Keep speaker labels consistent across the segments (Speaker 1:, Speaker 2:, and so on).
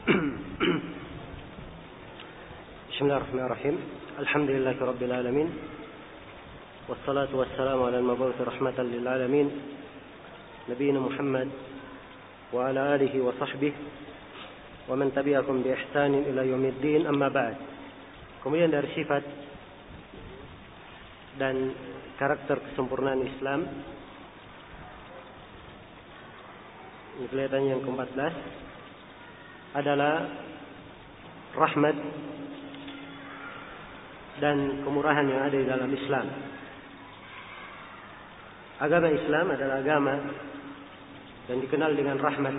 Speaker 1: Bismillahirrahmanirrahim. Alhamdulillahirabbil alamin. Wassalatu wassalamu ala al-mab'uts rahmatan lil alamin. Nabiyina Muhammad wa ala alihi wa sahbihi wa man tabi'akum bi ihsanin ila yaumiddin. Amma ba'd. Kemudian dari sifat dan karakter kesempurnaan Islam, ini kelihatannya yang ke-14 adalah rahmat dan kemurahan yang ada di dalam Islam. Agama Islam adalah agama yang dikenal dengan rahmat.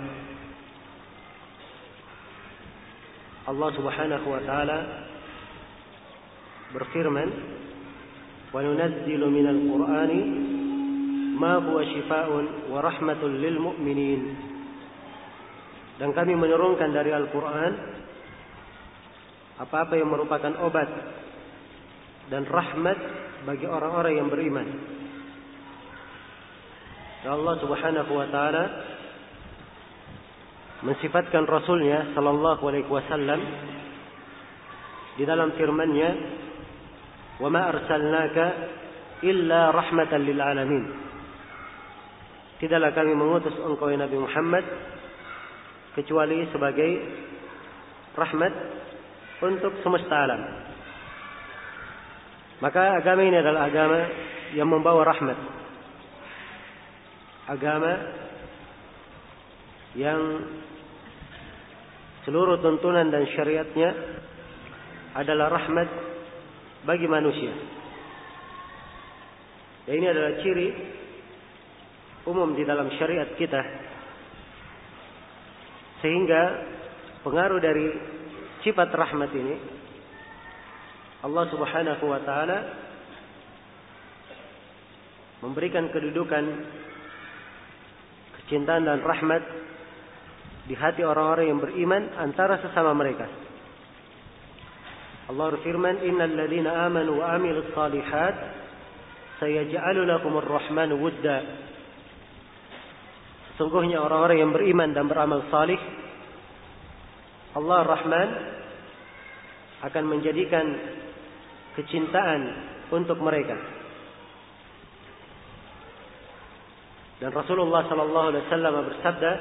Speaker 1: Allah Subhanahu wa taala berfirman, "Wa nunazzilu minal Qur'ani ma huwa shifaa'un wa rahmatun lil mu'minin." Dan kami menurunkan dari Al-Quran apa-apa yang merupakan obat dan rahmat bagi orang-orang yang beriman. Dan Allah Subhanahu wa taala mensifatkan Rasulnya sallallahu alaihi wasallam di dalam firman-Nya, "Wa ma arsalnaka illa rahmatan lil alamin." Tidaklah kami mengutus engkau ya Nabi Muhammad kecuali sebagai rahmat untuk semesta alam. Maka agama ini adalah agama yang membawa rahmat. Agama yang seluruh tuntunan dan syariatnya adalah rahmat bagi manusia. Dan ini adalah ciri umum di dalam syariat kita. Sehingga pengaruh dari sifat rahmat ini, Allah Subhanahu wa taala memberikan kedudukan kecintaan dan rahmat di hati orang-orang yang beriman antara sesama mereka. Allah berfirman, "Innal ladzina amanu wa 'amilus shalihat sayaj'alu lakumur rahmanu wudda." Sesungguhnya orang-orang yang beriman dan beramal salih, Allah Rahman akan menjadikan kecintaan untuk mereka. Dan Rasulullah sallallahu alaihi wasallam bersabda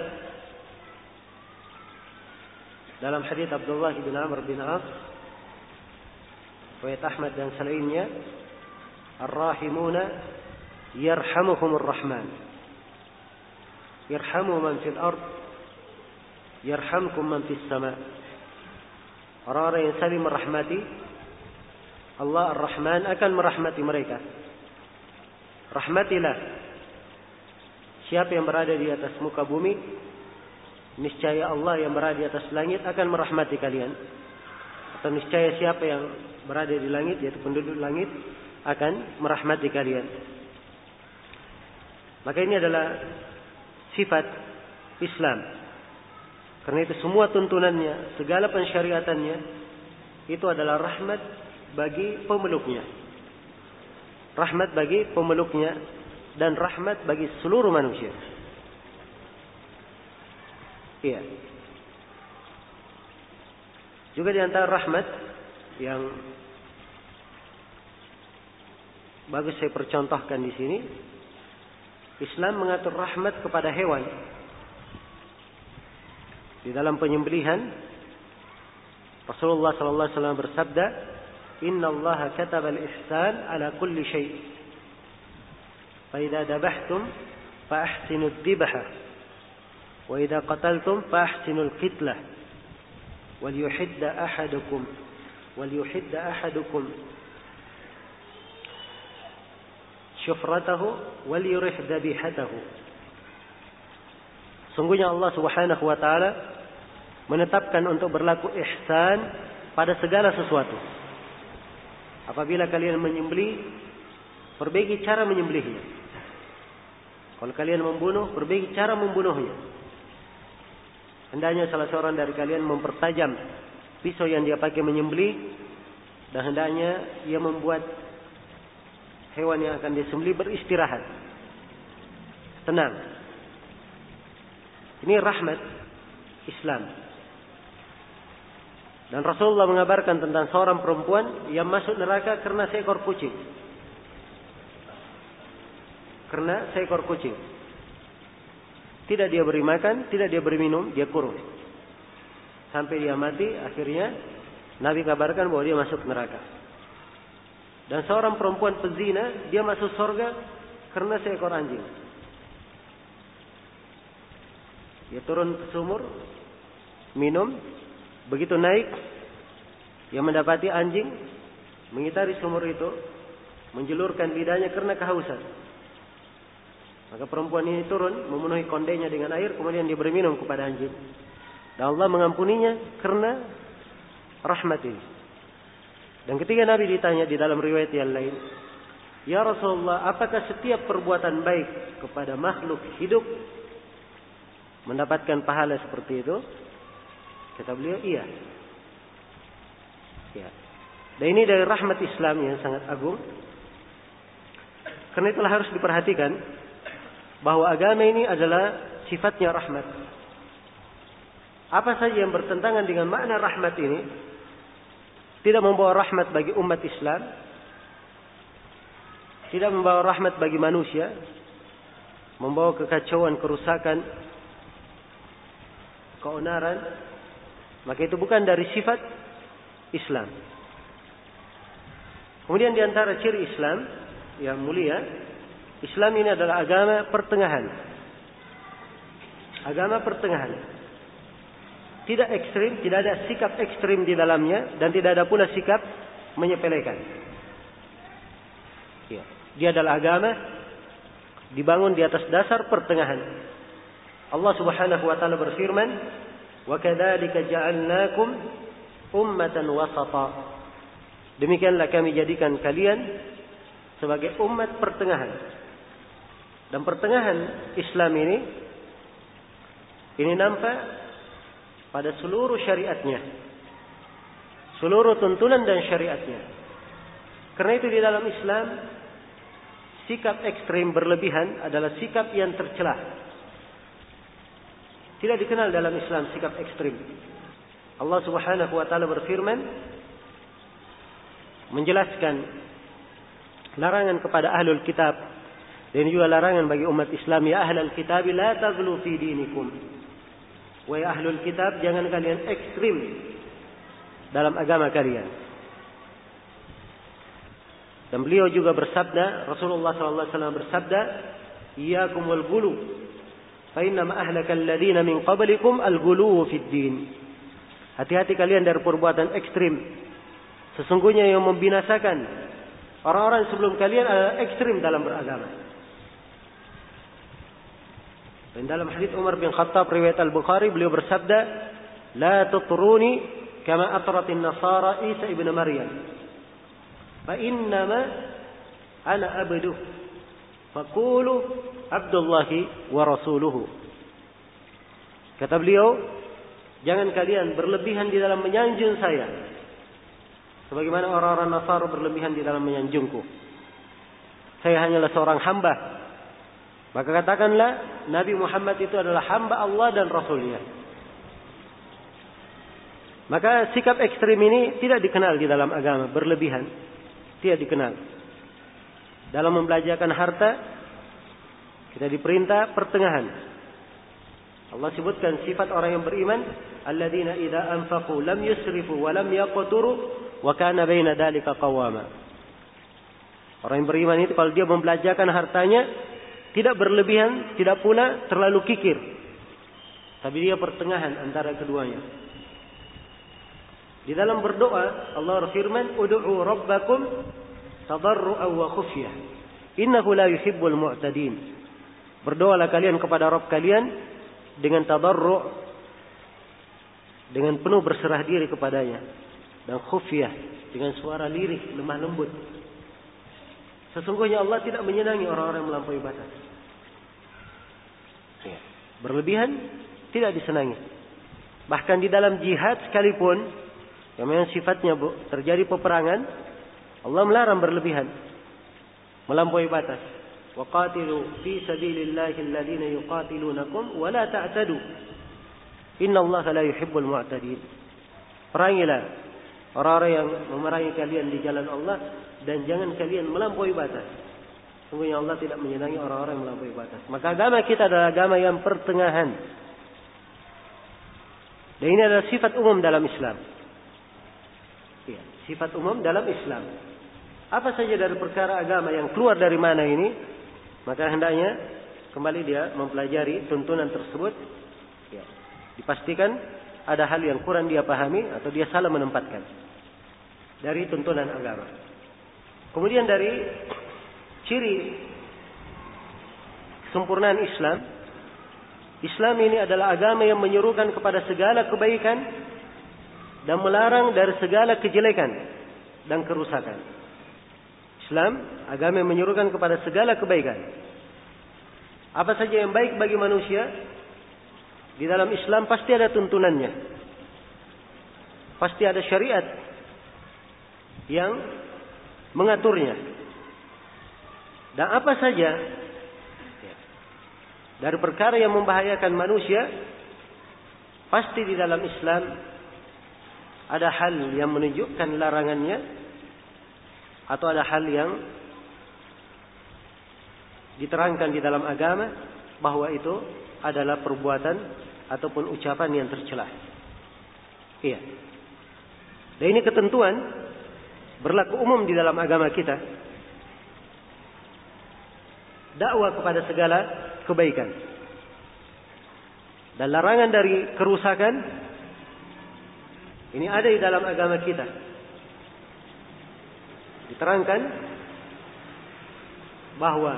Speaker 1: dalam hadis Abdullah bin Amr bin As, riwayat Ahmad dan selainnya, "Ar-rahimuna yarhamuhumur rahman. Yarhamu man fil ard, yarhamkum man fis sama." Orang-orang yang saling merahmati, Allah Ar-Rahman akan merahmati mereka. Rahmatilah siapa yang berada di atas muka bumi, niscaya Allah yang berada di atas langit akan merahmati kalian. Atau niscaya siapa yang berada di langit, yaitu penduduk langit, akan merahmati kalian. Maka ini adalah sifat Islam. Karena itu semua tuntunannya, segala pensyariatannya itu adalah rahmat bagi pemeluknya. Rahmat bagi pemeluknya dan rahmat bagi seluruh manusia. Iya. Juga di antara rahmat yang bagus saya percontohkan di sini, Islam mengatur rahmat kepada hewan. Di dalam penyembelihan, Rasulullah sallallahu alaihi wasallam bersabda, "Innallaha kataba al-ihsan ala kulli syai'. Fa idza dabahtum fa ahsinu ad-dibha wa idza qataltum fa ahsinu al-qitlah wal yuhidda ahadukum syufratahu wal yurih dhabihatahu." Sungguhnya Allah Subhanahu wa taala menetapkan untuk berlaku ihsan pada segala sesuatu. Apabila kalian menyembelih, perbaiki cara menyembelihnya. Kalau kalian membunuh, perbaiki cara membunuhnya. Hendaknya salah seorang dari kalian mempertajam pisau yang dia pakai menyembelih, dan hendaknya ia membuat hewan yang akan disembelih beristirahat, tenang. Ini rahmat Islam. Dan Rasulullah mengabarkan tentang seorang perempuan yang masuk neraka karena seekor kucing. Karena seekor kucing. Tidak dia beri makan, tidak dia beri minum, dia kurung. Sampai dia mati, akhirnya Nabi kabarkan bahwa dia masuk neraka. Dan seorang perempuan pezina, dia masuk surga karena seekor anjing. Dia turun ke sumur, minum, begitu naik, dia mendapati anjing mengitari sumur itu, menjulurkan lidahnya karena kehausan. Maka perempuan ini turun, memenuhi kondenya dengan air, kemudian dia beri minum kepada anjing. Dan Allah mengampuninya karena rahmat ini. Dan ketika Nabi ditanya di dalam riwayat yang lain, "Ya Rasulullah, apakah setiap perbuatan baik kepada makhluk hidup mendapatkan pahala seperti itu?" Kata beliau, iya. Ya. Dan ini dari rahmat Islam yang sangat agung. Karena itulah harus diperhatikan bahwa agama ini adalah sifatnya rahmat. Apa saja yang bertentangan dengan makna rahmat ini tidak membawa rahmat bagi umat Islam, tidak membawa rahmat bagi manusia, membawa kekacauan, kerusakan, keonaran, maka itu bukan dari sifat Islam. Kemudian di antara ciri Islam yang mulia, Islam ini adalah agama pertengahan. Agama pertengahan. Tidak ekstrim, tidak ada sikap ekstrim di dalamnya, dan tidak ada pula sikap menyepelekan. Ya. Dia adalah agama dibangun di atas dasar pertengahan. Allah Subhanahu wa taala berfirman, "Wa kadzalika ja'alnakum ummatan wasata." Demikianlah kami jadikan kalian sebagai umat pertengahan. Dan pertengahan Islam ini nampak pada seluruh syariatnya, seluruh tuntunan dan syariatnya. Karena itu di dalam Islam, sikap ekstrim berlebihan adalah sikap yang tercela. Tidak dikenal dalam Islam sikap ekstrim. Allah Subhanahu wa taala berfirman menjelaskan larangan kepada ahlul kitab dan juga larangan bagi umat Islam, ya ahlul kitab la taghlu fi dinikum. Wahai ahlul kitab, jangan kalian ekstrim dalam agama kalian. Dan beliau juga bersabda, Rasulullah SAW bersabda, "Iyyakum wal ghulu, fa inna ma ahlaka alladziina min qablikum al-ghulu fid din." Hati-hati kalian dari perbuatan ekstrim. Sesungguhnya yang membinasakan orang-orang sebelum kalian adalah ekstrim dalam beragama. Dan dalam hadits Umar bin Khattab riwayat Al-Bukhari, beliau bersabda, "La tutruni kama atratin nasara Isa ibn Maryam. Fa innama ana abduh. Faqulu Abdullahi wa rasuluhu." Kata beliau, jangan kalian berlebihan di dalam menyanjung saya, sebagaimana orang-orang Nasara berlebihan di dalam menyanjungku. Saya hanyalah seorang hamba. Maka katakanlah, Nabi Muhammad itu adalah hamba Allah dan Rasulnya. Maka sikap ekstrim ini tidak dikenal di dalam agama, berlebihan. Tidak dikenal. Dalam membelanjakan harta, kita diperintah pertengahan. Allah sebutkan sifat orang yang beriman, alladzina idza anfaqu lam yusrifu wa lam yaqturu wa kana baina dzalika qawama. Orang yang beriman itu kalau dia membelanjakan hartanya tidak berlebihan, tidak pula terlalu kikir. Tapi dia pertengahan antara keduanya. Di dalam berdoa, Allah berfirman, "Ud'u rabbakum tadarru'an wa khufyah. Innahu la yuhibbul mu'tadin." Berdoalah kalian kepada Rabb kalian dengan tadarru', dengan penuh berserah diri kepadanya, dan khufyah, dengan suara lirih, lemah lembut. Sesungguhnya Allah tidak menyenangi orang-orang yang melampaui batas. Ya. Berlebihan tidak disenangi. Bahkan di dalam jihad sekalipun, yang memang sifatnya terjadi peperangan, Allah melarang berlebihan, melampaui batas. Wa qatilu fi sabilillahi alladziina yuqatilunakum wa la ta'tadu. Innallaha la yuhibbul mu'tadin. Perangilah orang-orang yang memerangi kalian di jalan Allah, dan jangan kalian melampaui batas. Sungguhnya Allah tidak menyenangi orang-orang yang melampaui batas. Maka agama kita adalah agama yang pertengahan. Dan ini adalah sifat umum dalam Islam. Ya, sifat umum dalam Islam. Apa saja dari perkara agama yang keluar dari mana ini, maka hendaknya kembali dia mempelajari tuntunan tersebut. Ya, dipastikan ada hal yang kurang dia pahami atau dia salah menempatkan dari tuntunan agama. Kemudian dari ciri kesempurnaan Islam, Islam ini adalah agama yang menyerukan kepada segala kebaikan dan melarang dari segala kejelekan dan kerusakan. Islam agama yang menyerukan kepada segala kebaikan. Apa saja yang baik bagi manusia, di dalam Islam pasti ada tuntunannya. Pasti ada syariat yang mengaturnya. Dan apa saja dari perkara yang membahayakan manusia, pasti di dalam Islam ada hal yang menunjukkan larangannya, atau ada hal yang diterangkan di dalam agama bahwa itu adalah perbuatan ataupun ucapan yang tercela. Iya. Dan ini ketentuan berlaku umum di dalam agama kita. Dakwah kepada segala kebaikan dan larangan dari kerusakan, ini ada di dalam agama kita. Diterangkan bahwa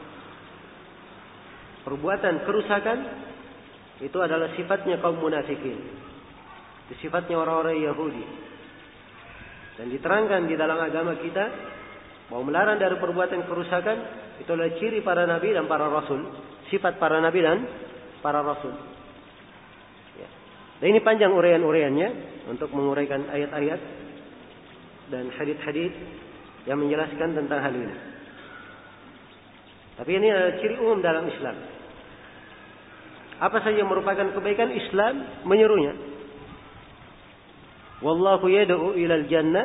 Speaker 1: perbuatan kerusakan itu adalah sifatnya kaum munafikin, itu sifatnya orang-orang Yahudi. Dan diterangkan di dalam agama kita bahwa melarang dari perbuatan kerusakan itu adalah ciri para nabi dan para rasul, sifat para nabi dan para rasul. Ya. Dan ini panjang uraian-uraiannya untuk menguraikan ayat-ayat dan hadits-hadits yang menjelaskan tentang hal ini. Tapi ini adalah ciri umum dalam Islam. Apa saja yang merupakan kebaikan, Islam menyerunya. Wallahu yad'u ilal jannah.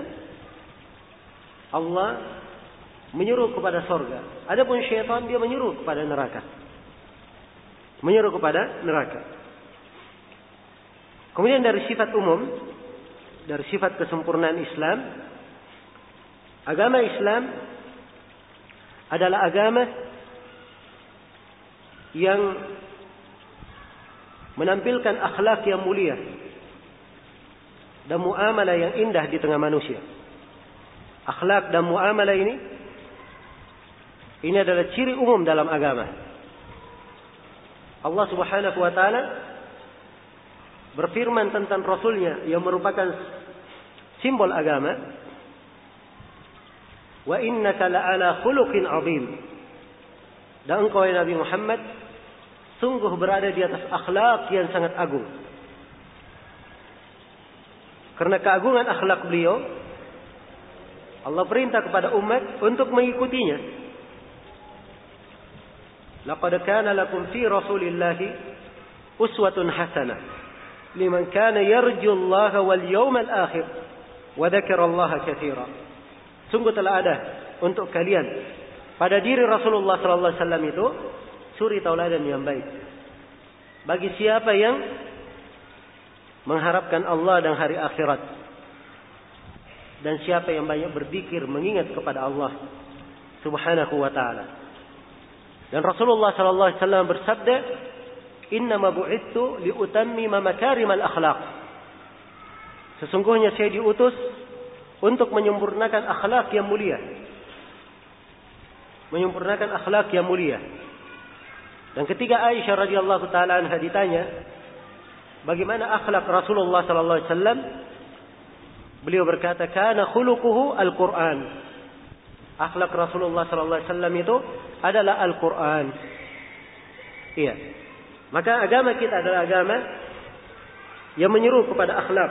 Speaker 1: Allah menyuruh kepada sorga. Adapun syaitan dia menyuruh kepada neraka. Menyuruh kepada neraka. Kemudian dari sifat umum, dari sifat kesempurnaan Islam, agama Islam adalah agama yang menampilkan akhlak yang mulia dan muamalah yang indah di tengah manusia. Akhlak dan muamalah ini adalah ciri umum dalam agama. Allah Subhanahu wa taala berfirman tentang Rasulnya yang merupakan simbol agama, wa innaka la'ala khuluqin 'azim. Dan engkau ya Nabi Muhammad sungguh berada di atas akhlak yang sangat agung. Karena keagungan akhlak beliau, Allah perintah kepada umat untuk mengikutinya. Laqad kana lakum fi Rasulillahi uswatun hasanah liman kana yarju Allah wal yawmal akhir wa dzakara Allah katsira. Sungguh telah ada untuk kalian pada diri Rasulullah sallallahu alaihi wasallam itu suri tauladan yang baik. Bagi siapa yang mengharapkan Allah dan hari akhirat, dan siapa yang banyak berzikir mengingat kepada Allah Subhanahu wa taala. Dan Rasulullah sallallahu alaihi wasallam bersabda, "Innama bu'itsu liutammima makarimal akhlaq." Sesungguhnya saya diutus untuk menyempurnakan akhlak yang mulia. Menyempurnakan akhlak yang mulia. Dan ketika Aisyah radhiyallahu taala anha ditanya, bagaimana akhlak Rasulullah sallallahu alaihi wasallam? Beliau berkata, "Kana khuluquhu al-Qur'an." Akhlak Rasulullah sallallahu alaihi wasallam itu adalah Al-Qur'an. Iya. Maka agama kita adalah agama yang menyeru kepada akhlak.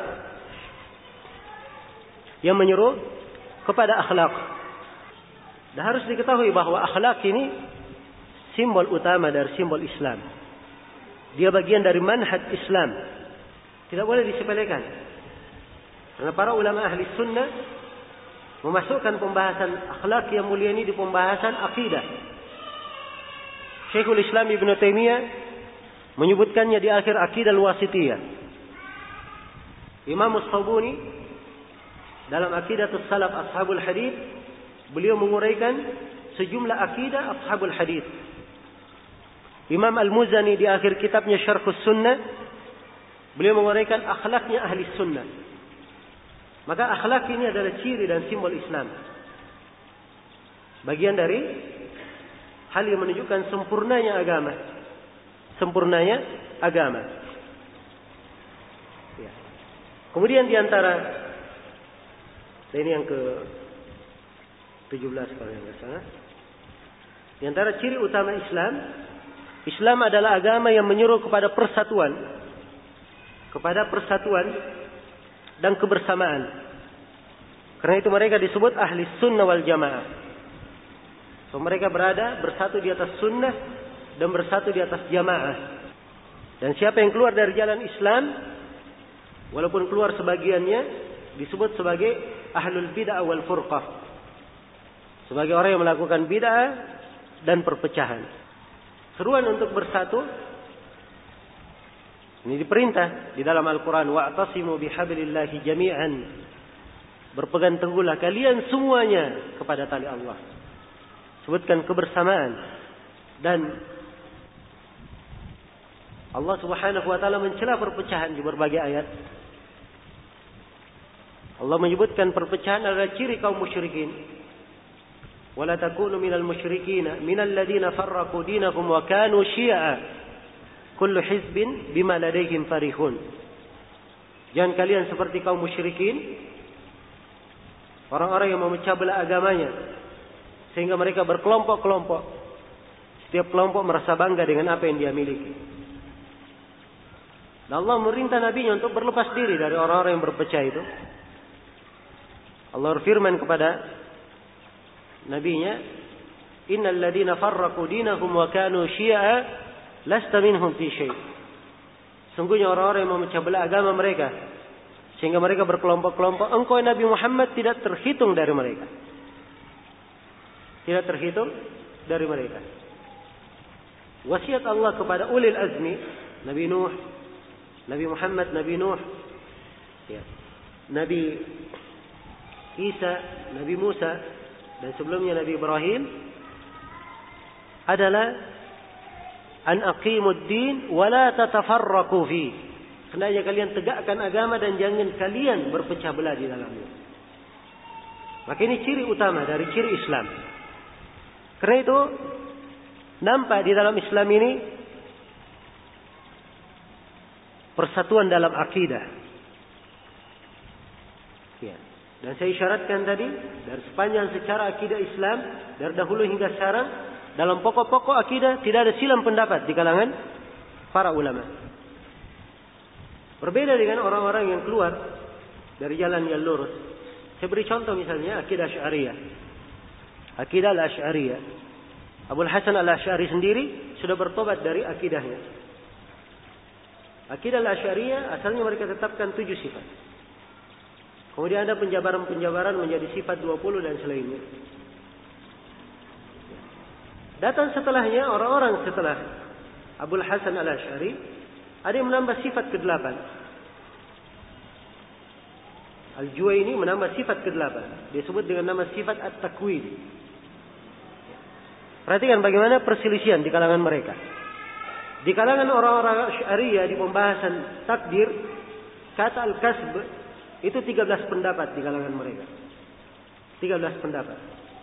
Speaker 1: Yang menyeru kepada akhlak. Dan harus diketahui bahwa akhlak ini simbol utama dari simbol Islam. Dia bagian dari manhaj Islam. Tidak boleh disepelekan. Karena para ulama ahli sunnah memasukkan pembahasan akhlak yang mulia ini di pembahasan akidah. Syekhul Islam Ibn Taimiyah menyebutkannya di akhir Aqidah Al-Wasithiyah. Imam As-Sabuni dalam Aqidatus Salaf Ashabul Hadith, beliau menguraikan sejumlah akidah Ashabul Hadith. Imam Al-Muzani di akhir kitabnya Syarhus Sunnah, beliau menguraikan akhlaknya ahli sunnah. Maka akhlak ini adalah ciri dan simbol Islam. Bagian dari hal yang menunjukkan sempurnanya agama. Sempurnanya agama. Ya. Kemudian di antara, ini yang ke-17 kalau yang tidak salah. Di antara ciri utama Islam, Islam adalah agama yang menyuruh kepada persatuan. Kepada persatuan dan kebersamaan. Karena itu mereka disebut ahli sunnah wal jamaah. So, mereka berada bersatu di atas sunnah dan bersatu di atas jamaah. Dan siapa yang keluar dari jalan Islam, walaupun keluar sebagiannya, disebut sebagai ahlul bid'ah wal furqah. Sebagai orang yang melakukan bid'ah dan perpecahan. Seruan untuk bersatu ini diperintah di dalam Al-Quran. Wa'tasimu bihablillahi jami'an. Berpegang teguhlah kalian semuanya kepada tali Allah. Sebutkan kebersamaan. Dan Allah Subhanahu wa taala mencela perpecahan di berbagai ayat. Allah menyebutkan perpecahan adalah ciri kaum musyrikin. Wala takunu minal musyrikin minal ladzina farraqu dinahum wa kanu syi'a. Kullu hizbin bima ladaihim farihun. Jangan kalian seperti kaum musyrikin, orang-orang yang memecah belah agamanya sehingga mereka berkelompok-kelompok. Setiap kelompok merasa bangga dengan apa yang dia miliki. Dan Allah memerintah Nabi-Nya untuk berlepas diri dari orang-orang yang berpecah itu. Allah berfirman kepada Nabi-Nya, "Innal ladzina farraqu dinahum wa kanu syi'a lasta minhum fi syai'." Sungguhnya orang-orang yang memecah belah agama mereka sehingga mereka berkelompok-kelompok, engkau Nabi Muhammad tidak terhitung dari mereka. Tidak terhitung dari mereka. Wasiat Allah kepada ulil azmi, Nabi Nuh, Nabi Muhammad, Nabi Nuh, ya, Nabi Isa, Nabi Musa, dan sebelumnya Nabi Ibrahim adalah an aqimud din wa la tatafarraqu fi. Hendaknya kalian tegakkan agama dan jangan kalian berpecah belah di dalamnya. Maka ini ciri utama dari ciri Islam. Karena itu nampak di dalam Islam ini persatuan dalam akidah. Ya. Dan saya isyaratkan tadi dari sepanjang secara akidah Islam dari dahulu hingga sekarang, dalam pokok-pokok akidah tidak ada silang pendapat di kalangan para ulama. Berbeda dengan orang-orang yang keluar dari jalan yang lurus. Saya beri contoh misalnya akidah Asy'ariyah. Akidah Al-Asy'ariyah. Abul Hasan Al-Asy'ari sendiri sudah bertobat dari akidahnya. Akidah Al-Asy'ariyah asalnya mereka tetapkan 7 sifat. Kemudian ada penjabaran-penjabaran menjadi sifat 20 dan selainnya. Datang setelahnya orang-orang setelah Abul Hasan Al-Asy'ari ada yang menambah sifat ke-8. Al-Juwayni menambah sifat ke-8. Disebut dengan nama sifat At-Takwin. Perhatikan bagaimana perselisihan di kalangan mereka. Di kalangan orang-orang Asy'ariyah di pembahasan takdir, kata Al-Kasb itu 13 pendapat di kalangan mereka. 13 pendapat.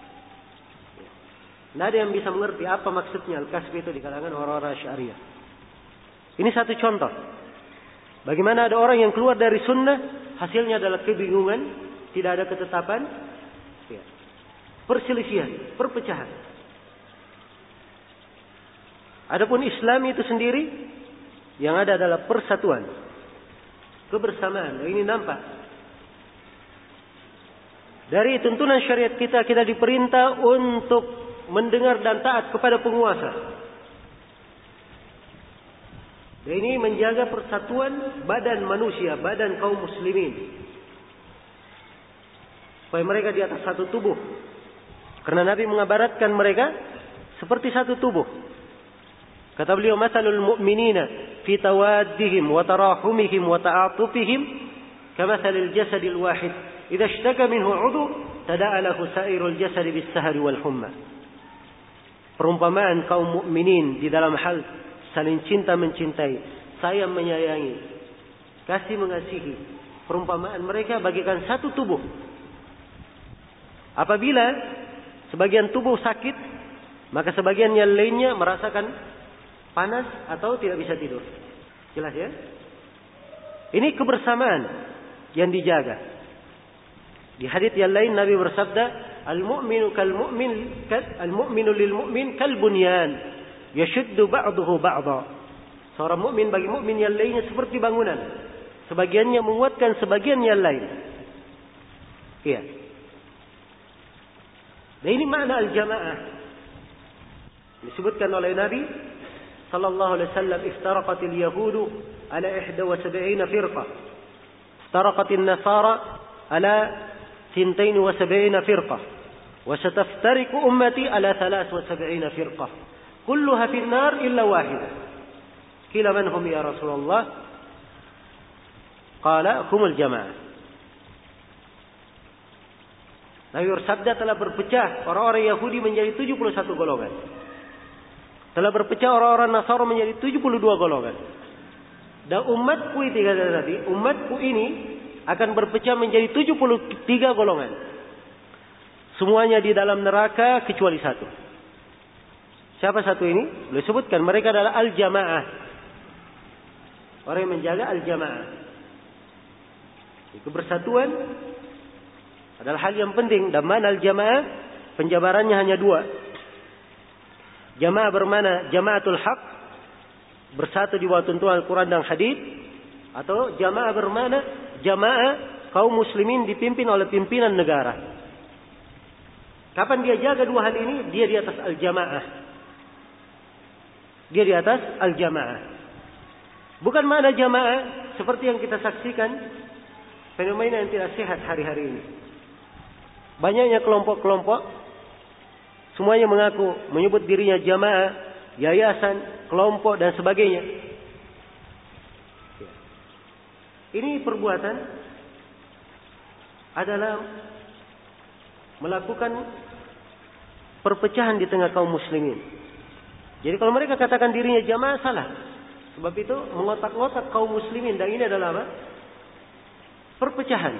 Speaker 1: Tidak ada yang bisa mengerti apa maksudnya Al-Kasb itu di kalangan orang-orang Asy'ariyah. Ini satu contoh. Bagaimana ada orang yang keluar dari sunnah, hasilnya adalah kebingungan, tidak ada ketetapan, ya, perselisihan, perpecahan. Adapun Islam itu sendiri, yang ada adalah persatuan, kebersamaan. Dan ini nampak. Dari tuntunan syariat kita diperintah untuk mendengar dan taat kepada penguasa. Dan ini menjaga persatuan badan manusia, badan kaum muslimin. supaya mereka di atas satu tubuh. Karena Nabi mengabaratkan mereka seperti satu tubuh. Kata beliau, "Matsalul mu'minina fi tawaddihim wa tarahumihim wa ta'atufihim kamatsalil jasadil wahid. Idza ishtaka minhu 'udhu tada'a lahu sa'irul jasadi bis-sahri wal humma." Perumpamaan kaum mukminin di dalam hal saling cinta mencintai, sayang menyayangi, kasih mengasihi. Perumpamaan mereka bagikan satu tubuh. Apabila sebagian tubuh sakit, maka sebagian yang lainnya merasakan panas atau tidak bisa tidur. Jelas ya? Ini kebersamaan yang dijaga. Di hadits yang lain Nabi bersabda, "Al-mu'minu al-mu'minu lil-mu'min kal-bunyan, yashuddu ba'duhu ba'dha." Seorang mukmin bagi mukmin yang lainnya seperti bangunan. Sebagiannya menguatkan sebagian yang lain. Iya. Dan ini makna al-jamaah. Disebutkan oleh Nabi sallallahu alaihi wasallam, "Iftaraqatil yahudu ala 71 firqah. Iftaraqatin nasara ala 72 firqah. Wa sataftariqu ummati ala 73 firqah. Kulluha fin nar illa wahidah." Qila man hum ya Rasulullah? Qala humul jamaah. Nabi bersabda, telah berpecah orang-orang Yahudi menjadi 71 golongan. Telah berpecah orang-orang Nasara menjadi 72 golongan. Dan umatku ini, kata Nabi, umatku ini akan berpecah menjadi 73 golongan. Semuanya di dalam neraka kecuali satu. Siapa satu ini? Boleh sebutkan, mereka adalah al-jamaah. Orang yang menjaga al-jamaah. Kebersatuan adalah hal yang penting. Dan mana al-jamaah? Penjabarannya hanya dua. Jamaah bermana jamaatul haq, bersatu di bawah tuntunan Al-Quran dan hadis, atau jamaah bermana jamaah kaum muslimin dipimpin oleh pimpinan negara. Kapan dia jaga dua hal ini? Dia di atas al-jamaah. Dia di atas al-jamaah. Bukan makna jamaah seperti yang kita saksikan, fenomena yang tidak sehat hari-hari ini. Banyaknya kelompok-kelompok, semuanya mengaku menyebut dirinya jamaah, yayasan, kelompok dan sebagainya. Ini perbuatan adalah melakukan perpecahan di tengah kaum muslimin. Jadi kalau mereka katakan dirinya jamaah, salah. Sebab itu mengotak-ngotak kaum muslimin, dan ini adalah apa? Perpecahan.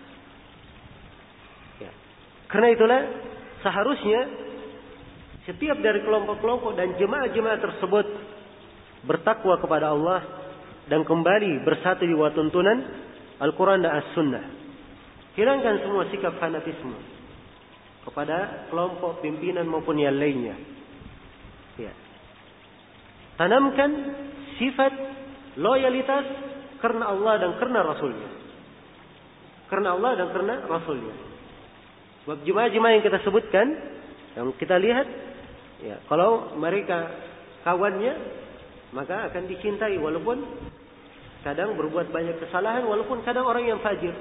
Speaker 1: Ya. Karena itulah seharusnya setiap dari kelompok-kelompok dan jemaah-jemaah tersebut bertakwa kepada Allah dan kembali bersatu di bawah tuntunan Al-Quran dan As-Sunnah. Hilangkan semua sikap fanatisme kepada kelompok pimpinan maupun yang lainnya. Ya. Tanamkan sifat loyalitas karena Allah dan karena Rasulnya. Karena Allah dan karena Rasulnya. Sebab jemaah-jemaah yang kita sebutkan, yang kita lihat, ya, kalau mereka kawannya, maka akan dicintai walaupun kadang berbuat banyak kesalahan, walaupun kadang orang yang fajir.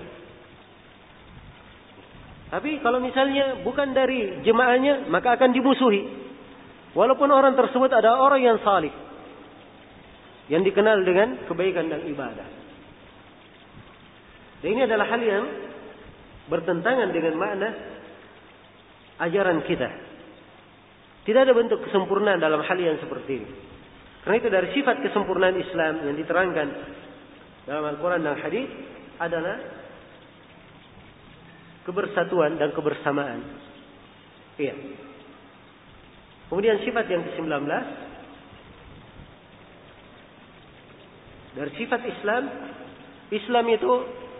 Speaker 1: Tapi kalau misalnya bukan dari jemaahnya, maka akan dimusuhi. Walaupun orang tersebut adalah orang yang salih, yang dikenal dengan kebaikan dan ibadah. Dan ini adalah hal yang bertentangan dengan makna ajaran kita. Tidak ada bentuk kesempurnaan dalam hal yang seperti ini. Karena itu dari sifat kesempurnaan Islam yang diterangkan dalam Al-Quran dan hadis adalah kebersatuan dan kebersamaan. Iya. Kemudian sifat yang ke-19 dari sifat Islam, Islam itu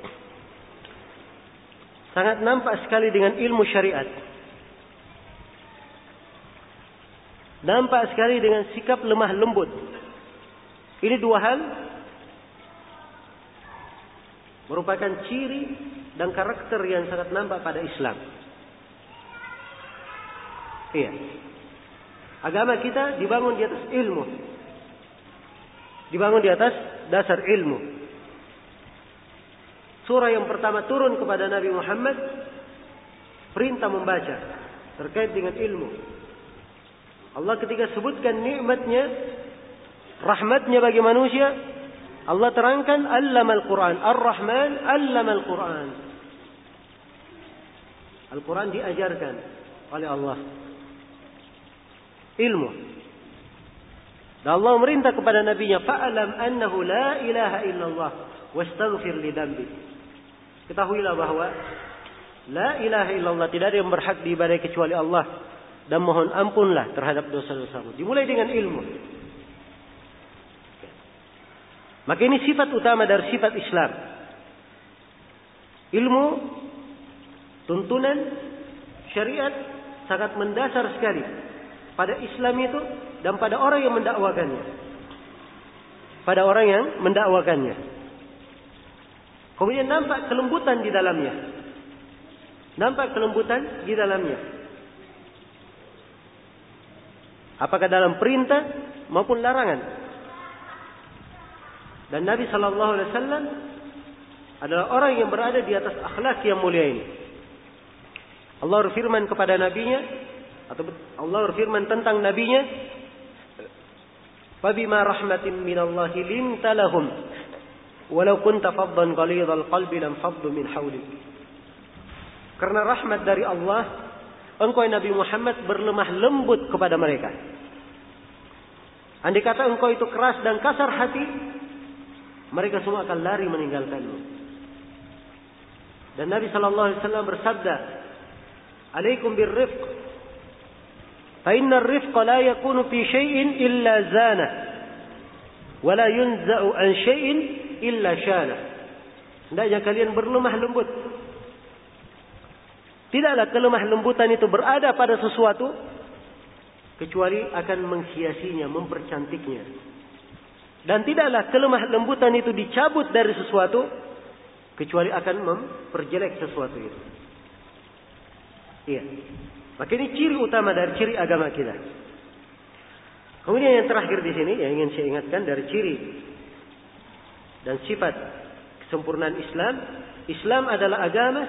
Speaker 1: sangat nampak sekali dengan ilmu syariat. Nampak sekali dengan sikap lemah lembut. Ini dua hal merupakan ciri dan karakter yang sangat nampak pada Islam. Iya. Agama kita dibangun di atas ilmu. Dibangun di atas dasar ilmu. Surah yang pertama turun kepada Nabi Muhammad perintah membaca terkait dengan ilmu. Allah ketika sebutkan nikmatnya, rahmatnya bagi manusia, Allah terangkan allamal Quran, Ar-Rahman allamal Quran. Al-Quran diajarkan oleh Allah. Ilmu. Dan Allah merintah kepada nabinya, fa'alam annahu la ilaha illallah wastaghfir li dzambi. Ketahuilah bahwa la ilaha illallah, tidak ada yang berhak diibadahi kecuali Allah, dan mohon ampunlah terhadap dosa-dosamu. Dimulai dengan ilmu. Maka ini sifat utama dari sifat Islam. Ilmu, tuntunan, syariat sangat mendasar sekali pada Islam itu dan pada orang yang mendakwakannya. Pada orang yang mendakwakannya. Kemudian nampak kelembutan di dalamnya. Nampak kelembutan di dalamnya. Apakah dalam perintah maupun larangan. Dan Nabi Sallallahu Alaihi Wasallam adalah orang yang berada di atas akhlak yang mulia ini. Allah berfirman kepada nabinya, atau Allah berfirman tentang nabinya, "Fabima rahmatin minallahi linta lahum, walau kunta faddan ghalidhal qalbi lam faddu min hawlik." Karena rahmat dari Allah, engkau Nabi Muhammad berlemah lembut kepada mereka. Andai kata engkau itu keras dan kasar hati, mereka semua akan lari meninggalkanmu. Dan Nabi Sallallahu Alaihi Wasallam bersabda, "Alaikum birrifq, fa inna ar-rifqa la yakunu fi syai'in illa zana, wa la yunza'u an syai'in illa syana." Hendaknya kalian berlemah lembut. Tidaklah kelemah lembutan itu berada pada sesuatu kecuali akan menghiasinya, mempercantiknya. Dan tidaklah kelemah lembutan itu dicabut dari sesuatu kecuali akan memperjelek sesuatu itu. Iya. Maka ini ciri utama dari ciri agama kita. Kemudian yang terakhir di sini yang ingin saya ingatkan dari ciri dan sifat kesempurnaan Islam, Islam adalah agama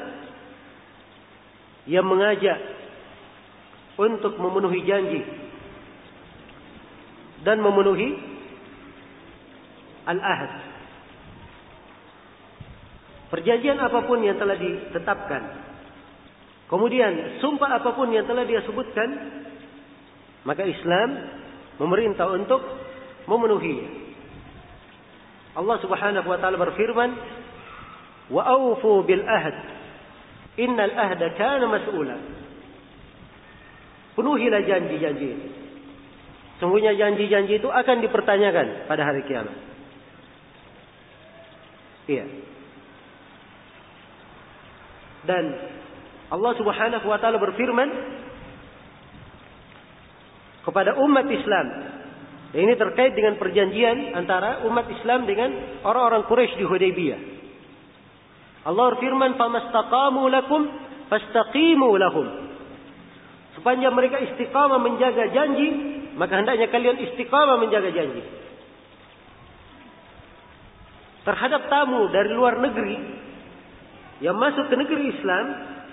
Speaker 1: yang mengajak untuk memenuhi janji dan memenuhi al-ahd. Perjanjian apapun yang telah ditetapkan, kemudian sumpah apapun yang telah dia sebutkan, maka Islam memerintah untuk memenuhinya. Allah Subhanahu wa taala berfirman, "Wa aufu bil ahd. Innal ahda kana mas'ula." Penuhilah janji-janji. Sungguhnya janji-janji itu akan dipertanyakan pada hari kiamat. Iya. Dan Allah Subhanahu wa taala berfirman kepada umat Islam. Dan ini terkait dengan perjanjian antara umat Islam dengan orang-orang Quraisy di Hudaybiyah. Allah berfirman, "Famastaqamu lakum fastaqimu lahum." Sepanjang mereka istiqamah menjaga janji, maka hendaknya kalian istiqamah menjaga janji. Terhadap tamu dari luar negeri yang masuk ke negeri Islam,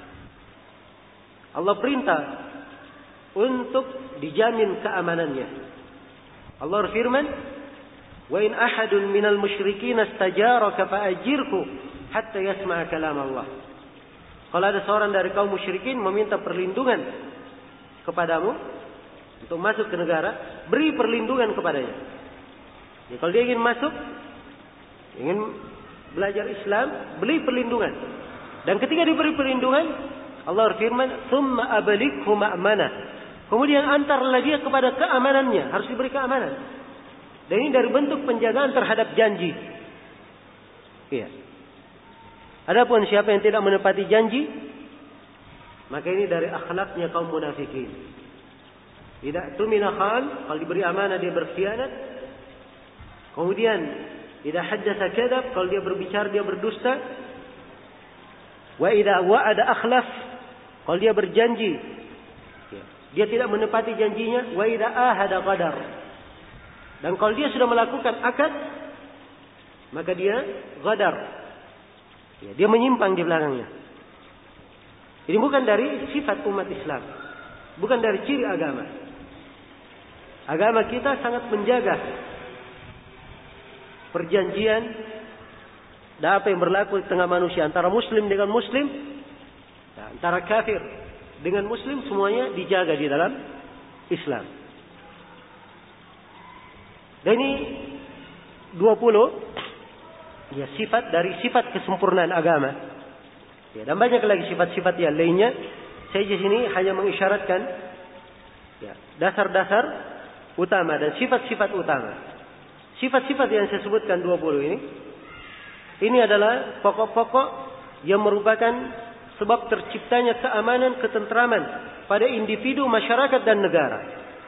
Speaker 1: Allah perintah untuk dijamin keamanannya. Allah berfirman, "Wa in ahadun minal musyrikin istajaraka fa'ajirhu hatta yasma'a kalam Allah." Kalau ada seorang dari kaum musyrikin meminta perlindungan kepadamu untuk masuk ke negara, beri perlindungan kepadanya. Ya, kalau dia ingin masuk, ingin belajar Islam, beri perlindungan. Dan ketika diberi perlindungan, Allah berfirman, "Tsumma ablighu ma'manah." Kemudian antarlah dia kepada keamanannya, harus diberi keamanan. Dan ini dari bentuk penjagaan terhadap janji. Iya. Adapun siapa yang tidak menepati janji, maka ini dari akhlaknya kaum munafikin. Tidak tumina khan, kalau diberi amanah dia berkhianat. Kemudian tidak haddatsa kadzab, kalau dia berbicara dia berdusta. Wa idza wa'ada akhlaf, kalau dia berjanji dia tidak menepati janjinya. Wa idza ahada qadar, dan kalau dia sudah melakukan akad, maka dia ghadar. Ya, dia menyimpang di belakangnya. Ini bukan dari sifat umat Islam. Bukan dari ciri agama. Agama kita sangat menjaga perjanjian dan apa yang berlaku di tengah manusia. Antara muslim dengan muslim. Antara kafir dengan muslim. Semuanya dijaga di dalam Islam. Dan ini 20 ya, sifat dari sifat kesempurnaan agama. Ya, dan banyak lagi sifat-sifat yang lainnya. Saya di sini hanya mengisyaratkan ya, dasar-dasar utama dan sifat-sifat utama. Sifat-sifat yang saya sebutkan 20 ini adalah pokok-pokok yang merupakan sebab terciptanya keamanan, ketentraman pada individu, masyarakat dan negara.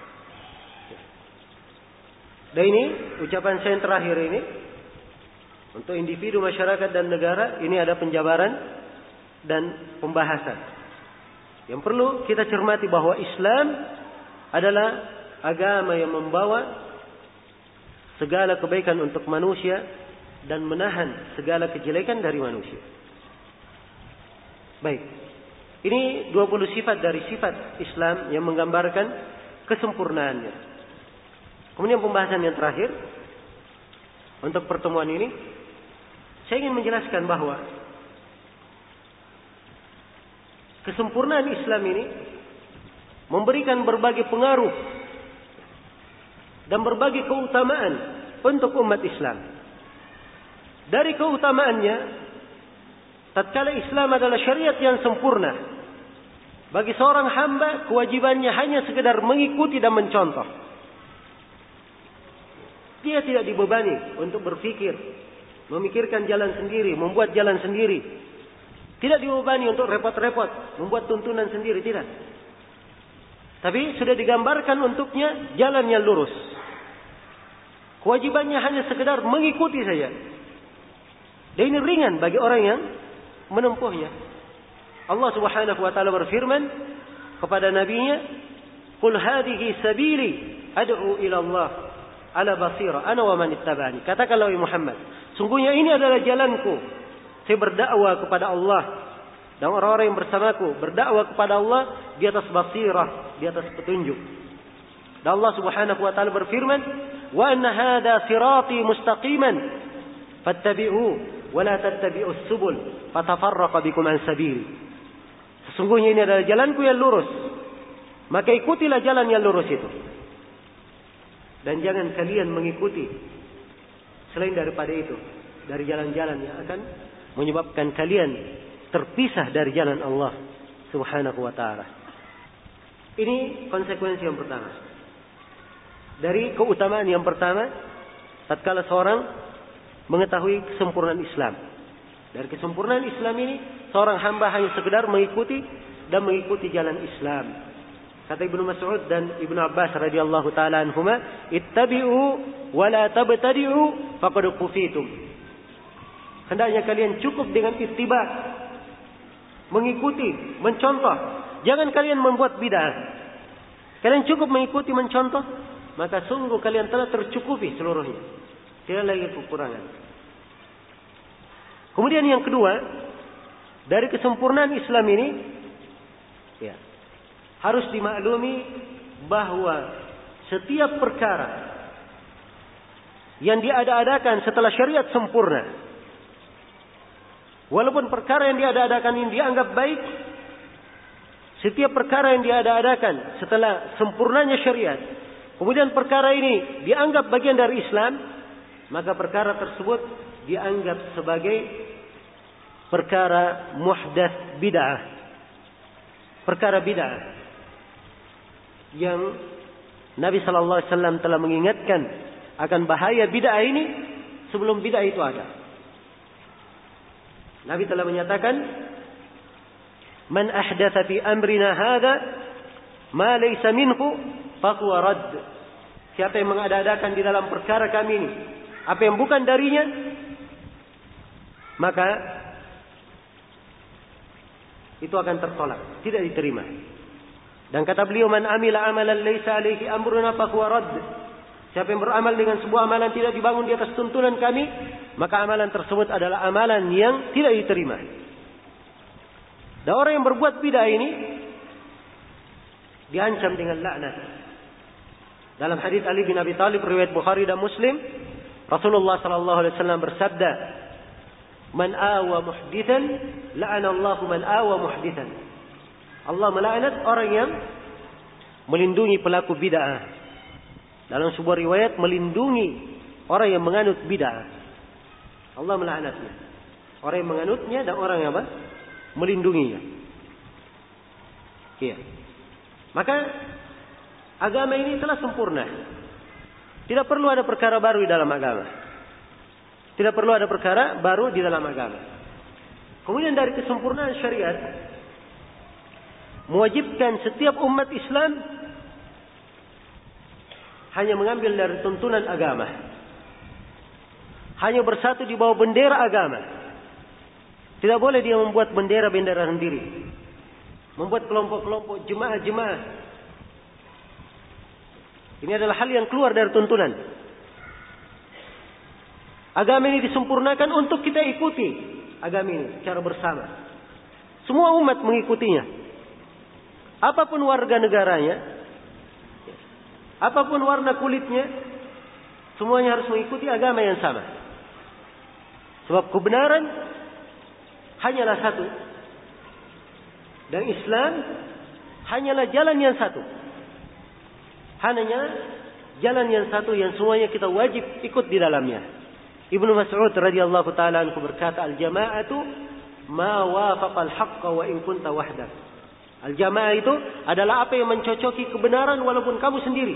Speaker 1: Dan ini ucapan saya yang terakhir ini untuk individu, masyarakat dan negara, ini ada penjabaran dan pembahasan. Yang perlu kita cermati bahwa Islam adalah agama yang membawa segala kebaikan untuk manusia dan menahan segala kejelekan dari manusia. Baik. Ini 20 sifat dari sifat Islam yang menggambarkan kesempurnaannya. Kemudian pembahasan yang terakhir untuk pertemuan ini, saya ingin menjelaskan bahwa kesempurnaan Islam ini memberikan berbagai pengaruh dan berbagai keutamaan untuk umat Islam. Dari keutamaannya, tatkala Islam adalah syariat yang sempurna, bagi seorang hamba kewajibannya hanya sekedar mengikuti dan mencontoh. Dia tidak dibebani untuk berpikir, memikirkan jalan sendiri, membuat jalan sendiri. Tidak dibebani untuk repot-repot, membuat tuntunan sendiri, tidak. Tapi sudah digambarkan untuknya jalan yang lurus. Kewajibannya hanya sekedar mengikuti saja. Dan ini ringan bagi orang yang menempuhnya. Allah Subhanahu wa taala berfirman kepada nabinya, "Qul hadhihi sabili ad'u ila Allah ala basira ana wa man ittaba'ani." Katakanlah wahai Muhammad, sungguhnya ini adalah jalanku. Saya berdakwah kepada Allah dan orang-orang yang bersamaku berdakwah kepada Allah di atas basirah, di atas petunjuk. Dan Allah Subhanahu wa taala berfirman, "Wa anna hadha sirati mustaqiman fattabi'u wa la tattabi'us subul fatafarraqa bikum an sabili." Sesungguhnya ini adalah jalanku yang lurus, maka ikutilah jalan yang lurus itu. Dan jangan kalian mengikuti selain daripada itu, dari jalan-jalan yang akan menyebabkan kalian terpisah dari jalan Allah Subhanahu wa taala. Ini konsekuensi yang pertama. Dari keutamaan yang pertama, tatkala seorang mengetahui kesempurnaan Islam. Dari kesempurnaan Islam ini, seorang hamba hanya sekedar mengikuti dan mengikuti jalan Islam. Kata Ibnu Mas'ud dan Ibnu Abbas radhiyallahu taala anhuma, "Ittabi'u wa la tabtadi'u faqad kufitum." Hendaknya kalian cukup dengan ittiba, mengikuti, mencontoh. Jangan kalian membuat bid'ah. Kalian cukup mengikuti, mencontoh, maka sungguh kalian telah tercukupi seluruhnya. Tidak lagi kekurangan. Kemudian yang kedua, dari kesempurnaan Islam ini, ya, harus dimaklumi bahwa setiap perkara yang diada-adakan setelah syariat sempurna, walaupun perkara yang diada-adakan ini dianggap baik, setiap perkara yang diada-adakan setelah sempurnanya syariat, kemudian perkara ini dianggap bagian dari Islam, maka perkara tersebut dianggap sebagai perkara muhdats bid'ah. Perkara bid'ah yang Nabi sallallahu alaihi wasallam telah mengingatkan akan bahaya bid'ah ini sebelum bid'ah itu ada. Nabi telah menyatakan, "Man ahdatsa fi amrina hadza ma laysa minhu fahuwa radd." Siapa yang mengada-adakan di dalam perkara kami ini apa yang bukan darinya, maka itu akan tertolak, tidak diterima. Dan kata beliau, "Man amila amalan laysa alaihi amruna fahuwa radd." Siapa yang beramal dengan sebuah amalan tidak dibangun di atas tuntunan kami, maka amalan tersebut adalah amalan yang tidak diterima. Dan orang yang berbuat bid'ah ini diancam dengan laknat. Dalam hadis Ali bin Abi Thalib riwayat Bukhari dan Muslim, Rasulullah sallallahu alaihi wasallam bersabda, "Man awa muhditsan, la'ana Allahu man awa muhditsan." Allah melaknat orang yang melindungi pelaku bid'ah. Dalam sebuah riwayat melindungi orang yang menganut bid'ah. Allah melaknatnya. Orang yang menganutnya dan orang yang apa? Melindunginya. Iya. Maka agama ini telah sempurna. Tidak perlu ada perkara baru di dalam agama. Tidak perlu ada perkara baru di dalam agama. Kemudian dari kesempurnaan syariat mewajibkan setiap umat Islam hanya mengambil dari tuntunan agama. Hanya bersatu di bawah bendera agama. Tidak boleh dia membuat bendera-bendera sendiri. Membuat kelompok-kelompok jemaah-jemaah. Ini adalah hal yang keluar dari tuntunan. Agama ini disempurnakan untuk kita ikuti. Agama ini secara bersama. Semua umat mengikutinya. Apapun warga negaranya, apapun warna kulitnya, semuanya harus mengikuti agama yang sama. Sebab kebenaran hanyalah satu. Dan Islam hanyalah jalan yang satu. Hanya jalan yang satu yang semuanya kita wajib ikut di dalamnya. Ibnu Mas'ud radhiyallahu taala anhu berkata, "Al-jama'atu ma wafaqa al-haqqa wa in kunta wahdak." Al-jamaah itu adalah apa yang mencocoki kebenaran walaupun kamu sendiri.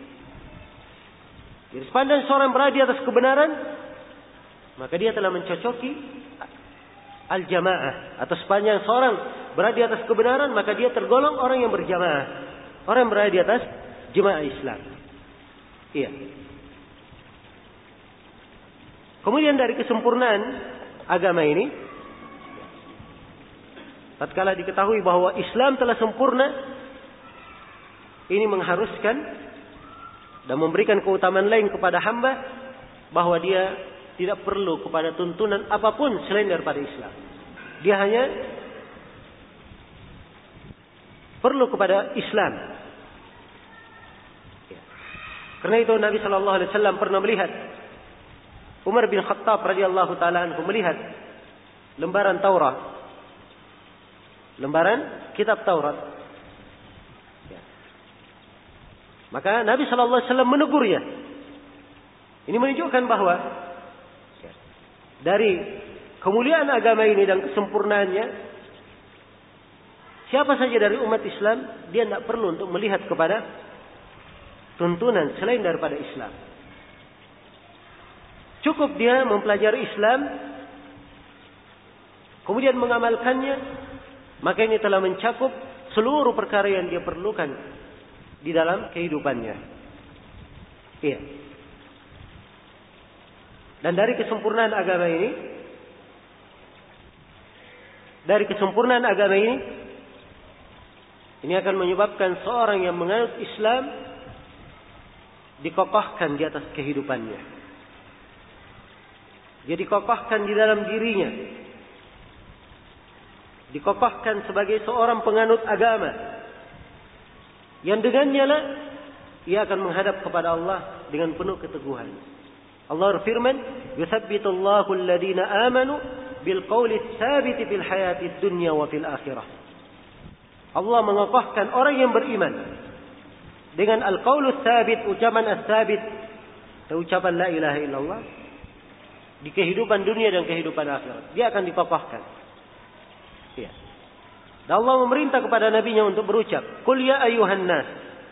Speaker 1: Jadi sepanjang seorang berada di atas kebenaran, maka dia telah mencocoki al-jamaah. Atau sepanjang seorang berada di atas kebenaran, maka dia tergolong orang yang berjamaah. Orang yang berada di atas jemaah Islam. Iya. Kemudian dari kesempurnaan agama ini, tatkala diketahui bahwa Islam telah sempurna, ini mengharuskan dan memberikan keutamaan lain kepada hamba bahwa dia tidak perlu kepada tuntunan apapun selain daripada Islam. Dia hanya perlu kepada Islam. Karena itu Nabi sallallahu alaihi wasallam pernah melihat Umar bin Khattab radhiyallahu taala anhu melihat lembaran Taurat. Lembaran kitab Taurat. Maka Nabi sallallahu alaihi wasallam menegurnya. Ini menunjukkan bahwa dari kemuliaan agama ini dan kesempurnaannya, siapa saja dari umat Islam, dia tidak perlu untuk melihat kepada tuntunan selain daripada Islam. Cukup dia mempelajari Islam, kemudian mengamalkannya, maka ini telah mencakup seluruh perkara yang dia perlukan di dalam kehidupannya. Iya. Dan dari kesempurnaan agama ini akan menyebabkan seorang yang menganut Islam dikokohkan di atas kehidupannya. Dia dikokohkan di dalam dirinya. Dikokohkan sebagai seorang penganut agama. Yang dengannya lah ia akan menghadap kepada Allah dengan penuh keteguhan. Allah berfirman, "Yuthabbitullahu alladhina amanu bil qawli tsabiti fil hayatid dunya wa fil akhirah." Allah mengokohkan orang yang beriman dengan al-qaulu tsabit, ucapan as-sabit, ucapan la ilaha illallah di kehidupan dunia dan kehidupan akhirat. Dia akan dikokohkan. Ya. Dan Allah memerintah kepada nabinya untuk berucap, "Qul ya ayyuhan nas,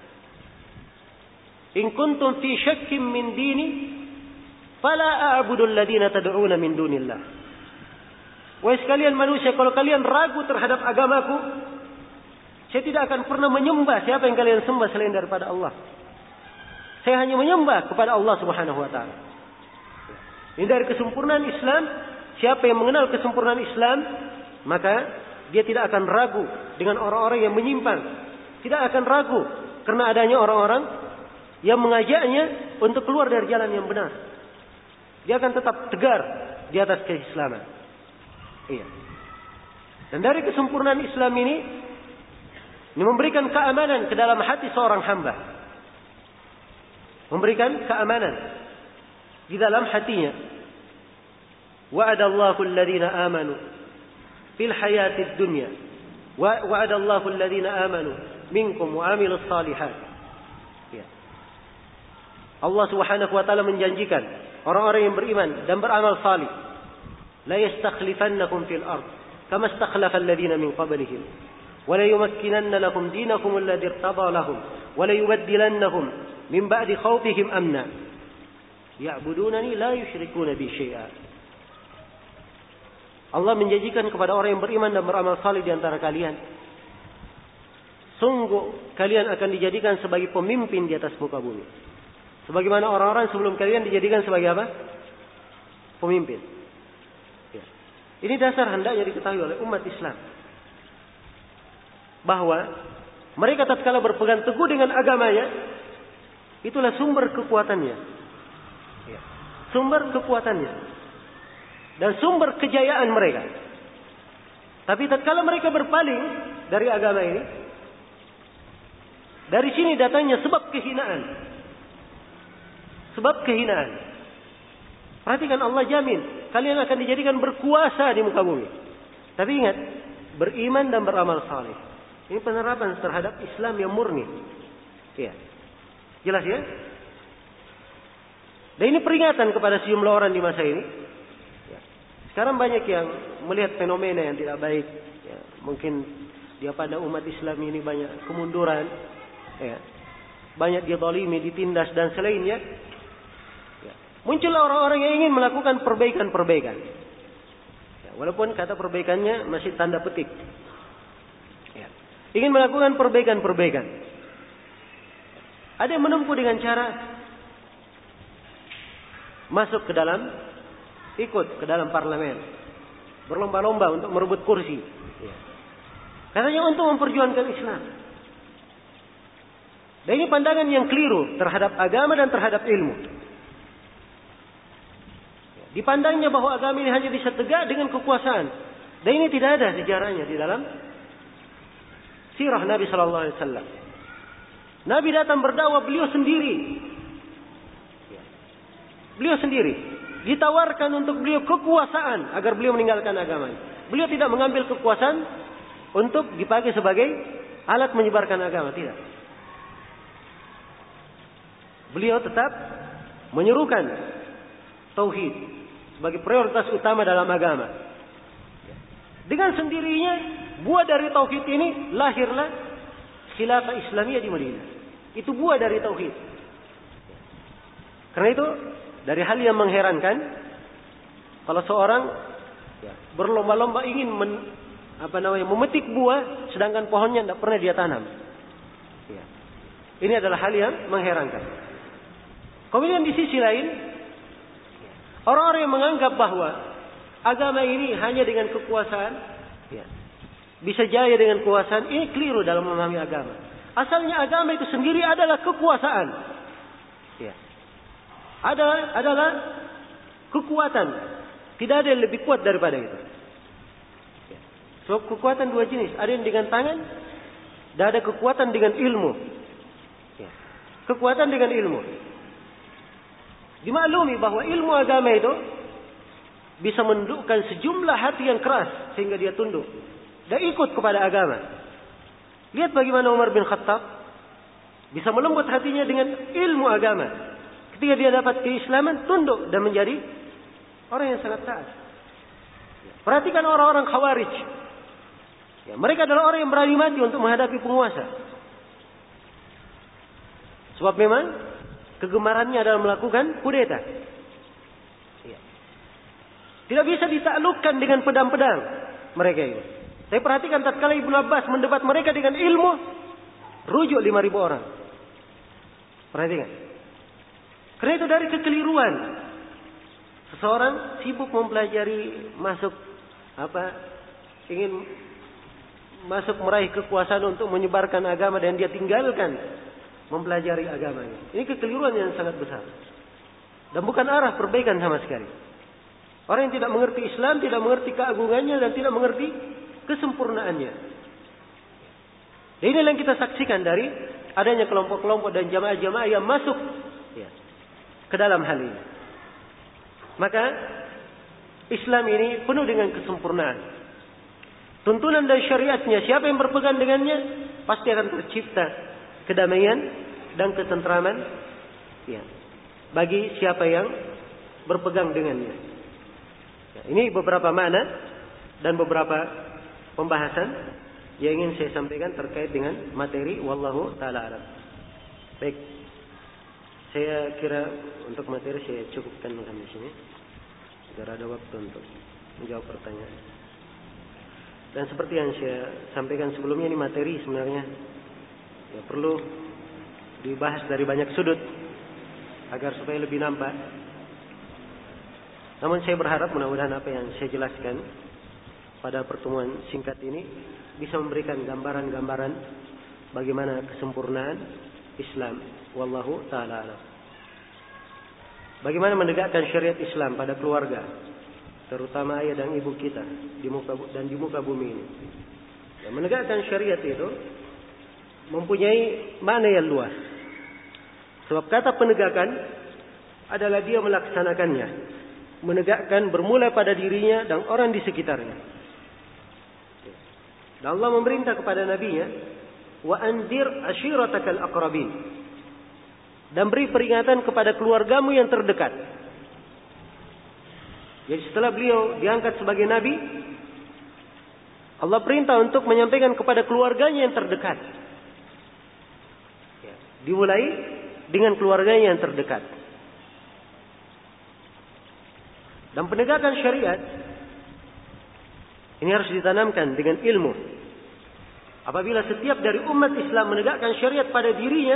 Speaker 1: in kuntum fi syakkin min dini, fala a'budu alladhina tad'una min dunillah." Wahai sekalian manusia, kalau kalian ragu terhadap agamaku, saya tidak akan pernah menyembah siapa yang kalian sembah selain daripada Allah. Saya hanya menyembah kepada Allah Subhanahu wa taala. Ini dari kesempurnaan Islam. Siapa yang mengenal kesempurnaan Islam, maka dia tidak akan ragu dengan orang-orang yang menyimpang. Tidak akan ragu karena adanya orang-orang yang mengajaknya untuk keluar dari jalan yang benar. Dia akan tetap tegar di atas keislaman. Iya. Dan dari kesempurnaan Islam ini memberikan keamanan ke dalam hati seorang hamba. Memberikan keamanan di dalam hatinya. Wa'adallahu alladhina amanu fil hayatid dunya. Wa'adallahu alladhina amanu minkum wa amilus salihat. Ya. Allah Subhanahu wa taala menjanjikan orang-orang yang beriman dan beramal salih, la yastakhlifannakum fil ard kama istakhlafa alladhina min qablihim wa la yumakkinanna lakum dinakum alladhi irtada lahum wa la yubaddilannahum min ba'di khawfihim amna ya'budunani la yusyrikuna bi syai'a. Allah menjanjikan kepada orang yang beriman dan beramal salih di antara kalian, sungguh kalian akan dijadikan sebagai pemimpin di atas muka bumi. Sebagaimana orang-orang sebelum kalian dijadikan sebagai apa? Pemimpin. Ya. Ini dasar hendaknya diketahui oleh umat Islam. Bahwa mereka tatkala berpegang teguh dengan agamanya, itulah sumber kekuatannya. Ya. Sumber kekuatannya. Dan sumber kejayaan mereka. Tapi tatkala mereka berpaling dari agama ini, dari sini datangnya sebab kehinaan. Sebab kehinaan. Perhatikan, Allah jamin kalian akan dijadikan berkuasa di muka bumi. Tapi ingat, beriman dan beramal saleh. Ini penerapan terhadap Islam yang murni. Iya. Jelas ya? Dan ini peringatan kepada sejumlah orang di masa ini. Sekarang banyak yang melihat fenomena yang tidak baik. Ya, mungkin dia pada umat Islam ini banyak kemunduran. Ya, banyak dizalimi, ditindas dan selainnya. Ya, muncul orang-orang yang ingin melakukan perbaikan-perbaikan. Ya, walaupun kata perbaikannya masih tanda petik. Ya, ingin melakukan perbaikan-perbaikan. Ada yang menempuh dengan cara masuk ke dalam, ikut ke dalam parlemen, berlomba-lomba untuk merebut kursi. Ya. Katanya untuk memperjuangkan Islam. Dan ini pandangan yang keliru terhadap agama dan terhadap ilmu. Ya. Dipandangnya bahwa agama ini hanya bisa tegak dengan kekuasaan. Dan ini tidak ada sejarahnya di dalam sirah Nabi Sallallahu Alaihi Wasallam. Nabi datang berdakwah beliau sendiri. Ya. Beliau sendiri. Ditawarkan untuk beliau kekuasaan agar beliau meninggalkan agamanya. Beliau tidak mengambil kekuasaan untuk dipakai sebagai alat menyebarkan agama, tidak. Beliau tetap menyerukan tauhid sebagai prioritas utama dalam agama. Dengan sendirinya, buah dari tauhid ini lahirlah khilafah Islamiyah di Madinah. Itu buah dari tauhid. Karena itu, dari hal yang mengherankan, kalau seorang berlomba-lomba ingin memetik buah, sedangkan pohonnya tidak pernah dia tanam. Ya. Ini adalah hal yang mengherankan. Kemudian di sisi lain, orang-orang yang menganggap bahwa agama ini hanya dengan kekuasaan, ya, bisa jaya dengan kekuasaan, ini keliru dalam memahami agama. Asalnya agama itu sendiri adalah kekuasaan. Ya. Adalah kekuatan. Tidak ada yang lebih kuat daripada itu. Sebab kekuatan dua jenis. Ada yang dengan tangan, dan ada kekuatan dengan ilmu. Kekuatan dengan ilmu. Dimaklumi bahwa ilmu agama itu bisa mendukkan sejumlah hati yang keras sehingga dia tunduk dan ikut kepada agama. Lihat bagaimana Umar bin Khattab bisa melembut hatinya dengan ilmu agama. Ketika dia dapat keislaman, tunduk dan menjadi orang yang sangat taat. Perhatikan orang-orang Khawarij. Ya, mereka adalah orang yang berani mati untuk menghadapi penguasa. Sebab memang kegemarannya adalah melakukan kudeta. Ya. Tidak bisa ditaklukkan dengan pedang-pedang mereka ini. Saya perhatikan tatkala Ibnu Abbas mendebat mereka dengan ilmu, rujuk 5.000 orang. Perhatikan. Karena itu dari kekeliruan. Seseorang sibuk mempelajari, ingin masuk meraih kekuasaan untuk menyebarkan agama dan dia tinggalkan mempelajari agamanya. Ini kekeliruan yang sangat besar. Dan bukan arah perbaikan sama sekali. Orang yang tidak mengerti Islam, tidak mengerti keagungannya dan tidak mengerti kesempurnaannya. Dan inilah yang kita saksikan dari adanya kelompok-kelompok dan jamaah-jamaah yang masuk ke dalam hal ini. Maka Islam ini penuh dengan kesempurnaan. Tuntunan dan syariatnya, siapa yang berpegang dengannya, pasti akan tercipta kedamaian dan ketentraman bagi siapa yang berpegang dengannya. Ini beberapa makna dan beberapa pembahasan yang ingin saya sampaikan terkait dengan materi wallahu taala alam. Baik. Saya kira untuk materi saya cukupkan sampai sini. Agar ada waktu untuk menjawab pertanyaan. Dan seperti yang saya sampaikan sebelumnya, ini materi sebenarnya perlu dibahas dari banyak sudut agar supaya lebih nampak. Namun saya berharap mudah-mudahan apa yang saya jelaskan pada pertemuan singkat ini bisa memberikan gambaran-gambaran bagaimana kesempurnaan Islam. Wallahu ta'ala alam. Bagaimana menegakkan syariat Islam pada keluarga, terutama ayah dan ibu kita di muka bumi ini. Menegakkan syariat itu mempunyai makna yang luas. Sebab kata penegakan adalah dia melaksanakannya. Menegakkan bermula pada dirinya dan orang di sekitarnya. Dan Allah memerintah kepada nabinya, wa anzir ashiratakal aqrabin. Dan beri peringatan kepada keluargamu yang terdekat. Jadi setelah beliau diangkat sebagai nabi, Allah perintah untuk menyampaikan kepada keluarganya yang terdekat. Dimulai dengan keluarganya yang terdekat. Dan penegakan syariat ini harus ditanamkan dengan ilmu. Apabila setiap dari umat Islam menegakkan syariat pada dirinya,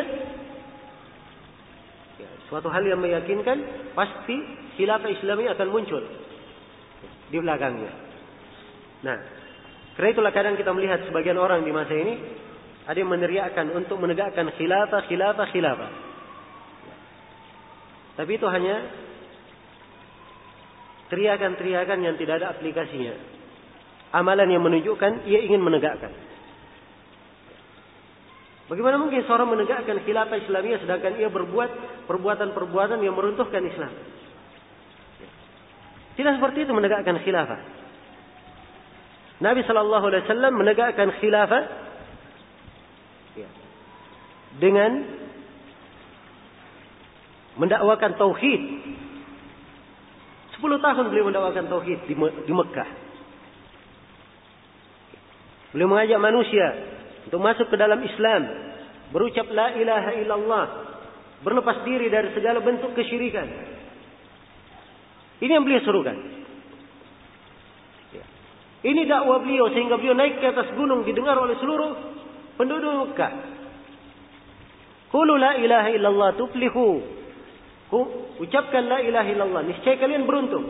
Speaker 1: suatu hal yang meyakinkan, pasti khilafah Islami akan muncul di belakangnya. Nah, karena itulah kadang kita melihat sebagian orang di masa ini ada yang meneriakkan untuk menegakkan khilafah. Tapi itu hanya teriakan-teriakan yang tidak ada aplikasinya. Amalan yang menunjukkan ia ingin menegakkan. Bagaimana mungkin seorang menegakkan khilafah Islamiyah sedangkan ia berbuat perbuatan-perbuatan yang meruntuhkan Islam? Tidak seperti itu menegakkan khilafah. Nabi sallallahu alaihi wasallam menegakkan khilafah dengan mendakwakan tauhid. 10 tahun beliau mendakwakan tauhid di Mekah. Beliau mengajak manusia untuk masuk ke dalam Islam, berucap la ilaha illallah, berlepas diri dari segala bentuk kesyirikan. Ini yang beliau serukan. Ini dakwah beliau sehingga beliau naik ke atas gunung didengar oleh seluruh penduduk Mekah. Qulu la ilaha illallah tuflihu. Ucapkan la ilaha illallah, niscaya kalian beruntung.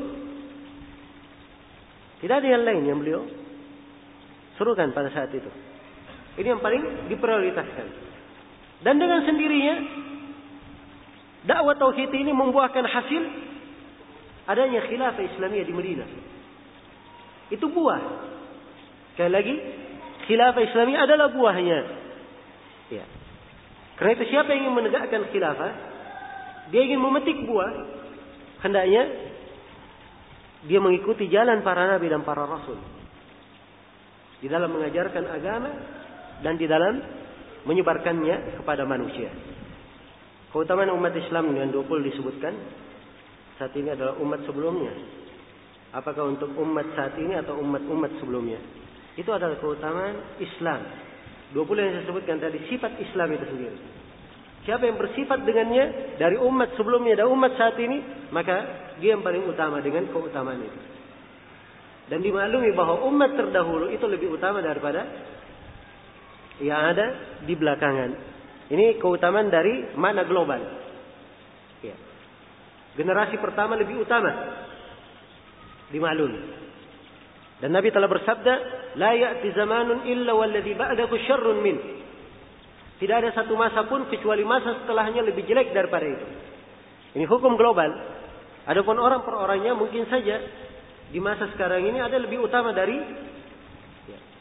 Speaker 1: Tidak ada yang lain yang beliau serukan pada saat itu. Ini yang paling diprioritaskan. Dan dengan sendirinya dakwah tauhid ini membuahkan hasil adanya khilafah Islamiyah di Madinah. Itu buah. Sekali lagi, khilafah Islamiyah adalah buahnya. Ya. Karena itu siapa yang ingin menegakkan khilafah, dia ingin memetik buah, hendaknya dia mengikuti jalan para nabi dan para rasul di dalam mengajarkan agama dan di dalam menyebarkannya kepada manusia. Keutamaan umat Islam yang 20 disebutkan saat ini adalah umat sebelumnya. Apakah untuk umat saat ini atau umat-umat sebelumnya? Itu adalah keutamaan Islam. 20 yang saya sebutkan tadi sifat Islam itu sendiri. Siapa yang bersifat dengannya dari umat sebelumnya dan umat saat ini, maka dia yang paling utama dengan keutamaan itu. Dan dimaklumi bahwa umat terdahulu itu lebih utama daripada yang ada di belakangan. Ini keutamaan dari makna global. Ya. Generasi pertama lebih utama, dimaklumi. Dan Nabi telah bersabda, la ya'ti zamanun illa walladhi ba'dahu syarrun min. Tidak ada satu masa pun kecuali masa setelahnya lebih jelek daripada itu. Ini hukum global. Adapun orang per orangnya mungkin saja di masa sekarang ini ada lebih utama dari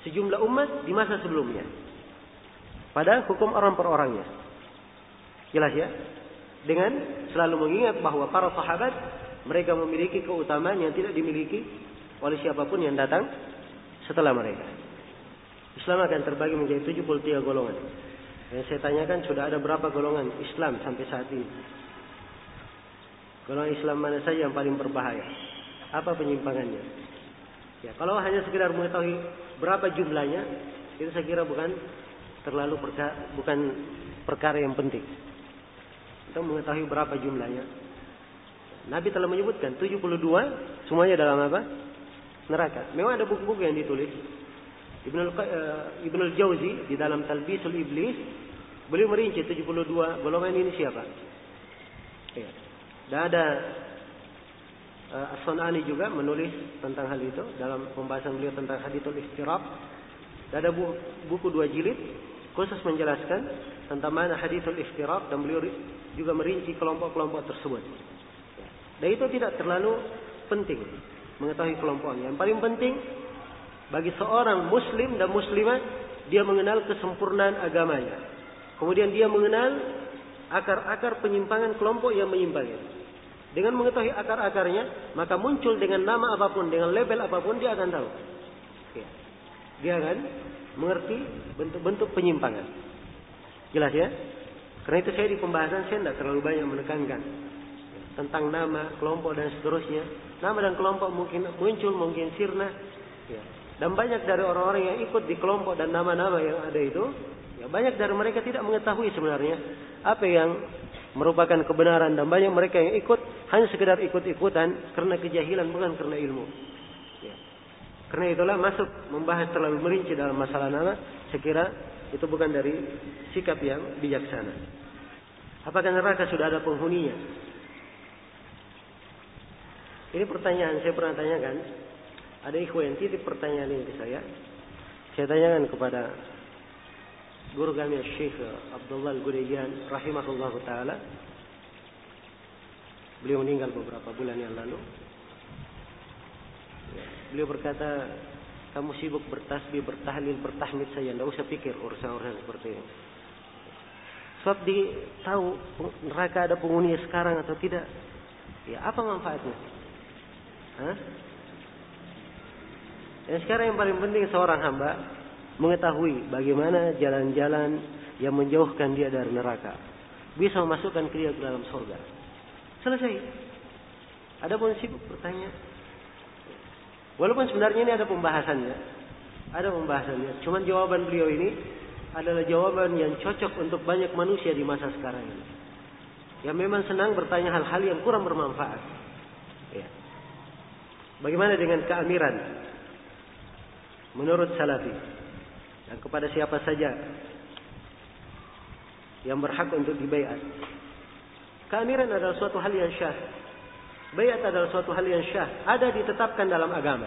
Speaker 1: sejumlah umat di masa sebelumnya. Pada hukum orang per orangnya. Jelas ya? Dengan selalu mengingat bahwa para sahabat mereka memiliki keutamaan yang tidak dimiliki oleh siapapun yang datang setelah mereka. Islam akan terbagi menjadi 73 golongan. Yang saya tanyakan, sudah ada berapa golongan Islam sampai saat ini? Golongan Islam mana saja yang paling berbahaya? Apa penyimpangannya? Ya, kalau hanya sekedar mengetahui berapa jumlahnya, itu saya kira bukan perkara yang penting. Untuk mengetahui berapa jumlahnya. Nabi telah menyebutkan 72 semuanya dalam apa? Neraka. Memang ada buku-buku yang ditulis. Ibnul Jauzi di dalam Talbisul Iblis, beliau merinci 72 golongan ini siapa. Ya. Dan ada As-Sun'ani juga menulis tentang hal itu dalam pembahasan beliau tentang Hadithul Iftiraq. Dan ada buku 2 jilid khusus menjelaskan tentang mana Hadithul Iftiraq, dan beliau juga merinci kelompok-kelompok tersebut. Dan itu tidak terlalu penting mengetahui kelompoknya. Yang paling penting bagi seorang muslim dan muslimah, dia mengenal kesempurnaan agamanya. Kemudian dia mengenal akar-akar penyimpangan kelompok yang menyimpangnya. Dengan mengetahui akar-akarnya, maka muncul dengan nama apapun, dengan label apapun, dia akan tahu. Ya. Dia akan mengerti bentuk-bentuk penyimpangan. Jelas ya? Karena itu saya di pembahasan saya tidak terlalu banyak menekankan tentang nama, kelompok dan seterusnya. Nama dan kelompok mungkin muncul, mungkin sirna. Ya. Dan banyak dari orang-orang yang ikut di kelompok dan nama-nama yang ada itu, ya banyak dari mereka tidak mengetahui sebenarnya apa yang merupakan kebenaran, dan banyak mereka yang ikut hanya sekedar ikut-ikutan karena kejahilan, bukan karena ilmu. Ya. Karena itulah masuk membahas terlalu merinci dalam masalah nama, saya kira itu bukan dari sikap yang bijaksana. Apakah neraka sudah ada penghuninya? Ini pertanyaan saya pernah tanyakan. Ada ikhwan yang titip pertanyaan ini ke saya. Saya tanyakan kepada guru kami Syekh Abdullah Al-Ghudayyan rahimahullahu taala. Beliau meninggal beberapa bulan yang lalu. Beliau berkata, kamu sibuk bertasbih, bertahlil, bertahmid saja, tidak usah pikir urusan-urusan seperti ini. Sebab tahu neraka ada penghuni sekarang atau tidak. Ya, apa manfaatnya? Hah? Yang sekarang yang paling penting seorang hamba mengetahui bagaimana jalan-jalan yang menjauhkan dia dari neraka, bisa memasukkan dia ke dalam surga. Selesai. Adapun sibuk bertanya, walaupun sebenarnya ini ada pembahasannya, cuman jawaban beliau ini adalah jawaban yang cocok untuk banyak manusia di masa sekarang ini, yang memang senang bertanya hal-hal yang kurang bermanfaat. Ya. Bagaimana dengan keamiran menurut Salafi? Dan kepada siapa saja yang berhak untuk dibaiat. Keamiran adalah suatu hal yang syah. Baiat adalah suatu hal yang syah, ada ditetapkan dalam agama.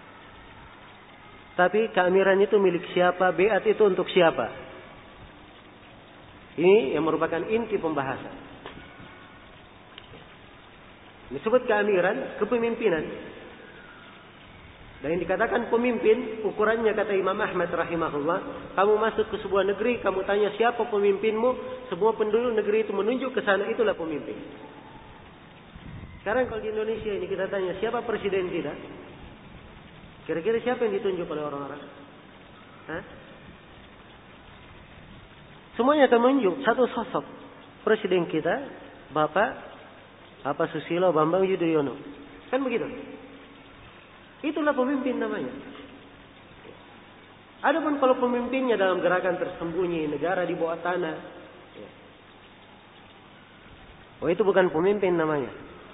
Speaker 1: Tapi keamiran itu milik siapa, baiat itu untuk siapa? Ini yang merupakan inti pembahasan. Disebut keamiran, kepemimpinan. Dan yang dikatakan pemimpin, ukurannya kata Imam Ahmad rahimahullah, kamu masuk ke sebuah negeri, kamu tanya siapa pemimpinmu, semua penduduk negeri itu menunjuk ke sana, itulah pemimpin. Sekarang kalau di Indonesia ini kita tanya siapa presiden kita, kira-kira siapa yang ditunjuk oleh orang-orang? Hah? Semuanya akan menunjuk satu sosok. Presiden kita, Bapak Susilo Bambang Yudhoyono. Kan begitu? Itulah pemimpin namanya. Adapun kalau pemimpinnya dalam gerakan tersembunyi, negara di bawah tanah, oh itu bukan pemimpin namanya.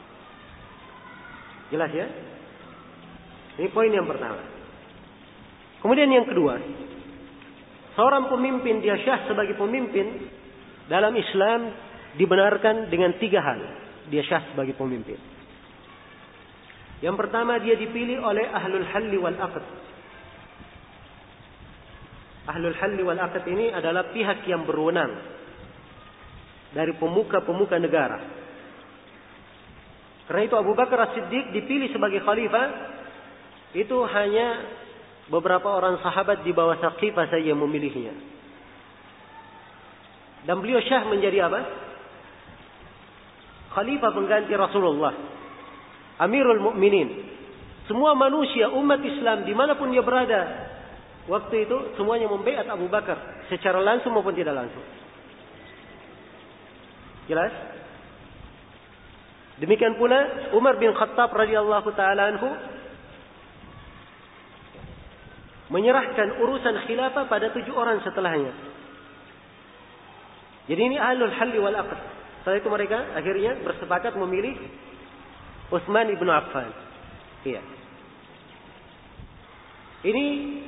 Speaker 1: Jelas ya? Ini poin yang pertama. Kemudian yang kedua, seorang pemimpin dia syah sebagai pemimpin dalam Islam dibenarkan dengan 3 hal. Dia syah sebagai pemimpin. Yang pertama, dia dipilih oleh ahlul halli wal aqd. Ahlul halli wal aqd ini adalah pihak yang berwenang dari pemuka-pemuka negara. Karena itu Abu Bakar As-Siddiq dipilih sebagai khalifah itu hanya beberapa orang sahabat di bawah Saqifah saja memilihnya. Dan beliau Syah menjadi apa? Khalifah pengganti Rasulullah, Amirul Mukminin. Semua manusia umat Islam dimanapun dia berada waktu itu semuanya membaiat Abu Bakar secara langsung maupun tidak langsung. Jelas? Demikian pula Umar bin Khattab radhiyallahu taala anhu menyerahkan urusan khilafah pada 7 orang setelahnya. Jadi ini ahlul halli wal aqd. Setelah itu mereka akhirnya bersepakat memilih Utsman ibn Affan. Iya. Ini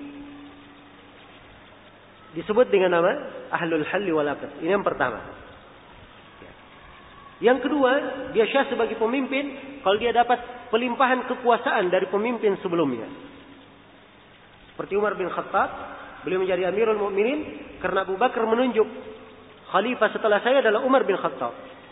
Speaker 1: disebut dengan nama ahlul halli wal aqd. Ini yang pertama. Yang kedua, dia syah sebagai pemimpin kalau dia dapat pelimpahan kekuasaan dari pemimpin sebelumnya. Seperti Umar bin Khattab, beliau menjadi Amirul Mukminin karena Abu Bakar menunjuk khalifah setelah saya adalah Umar bin Khattab.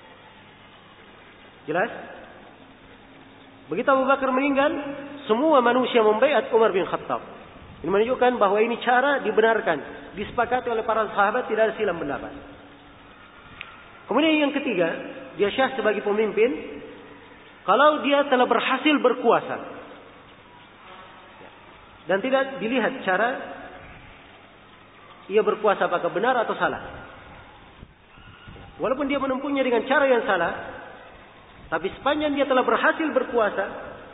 Speaker 1: Jelas? Begitu Abu Bakar meninggal, semua manusia membaiat Umar bin Khattab. Ini menunjukkan bahwa ini cara dibenarkan, disepakati oleh para sahabat, tidak ada silang pendapat. Kemudian yang ketiga, dia syah sebagai pemimpin kalau dia telah berhasil berkuasa dan tidak dilihat cara ia berkuasa apakah benar atau salah. Walaupun dia menempuhnya dengan cara yang salah, tapi sepanjang dia telah berhasil berkuasa,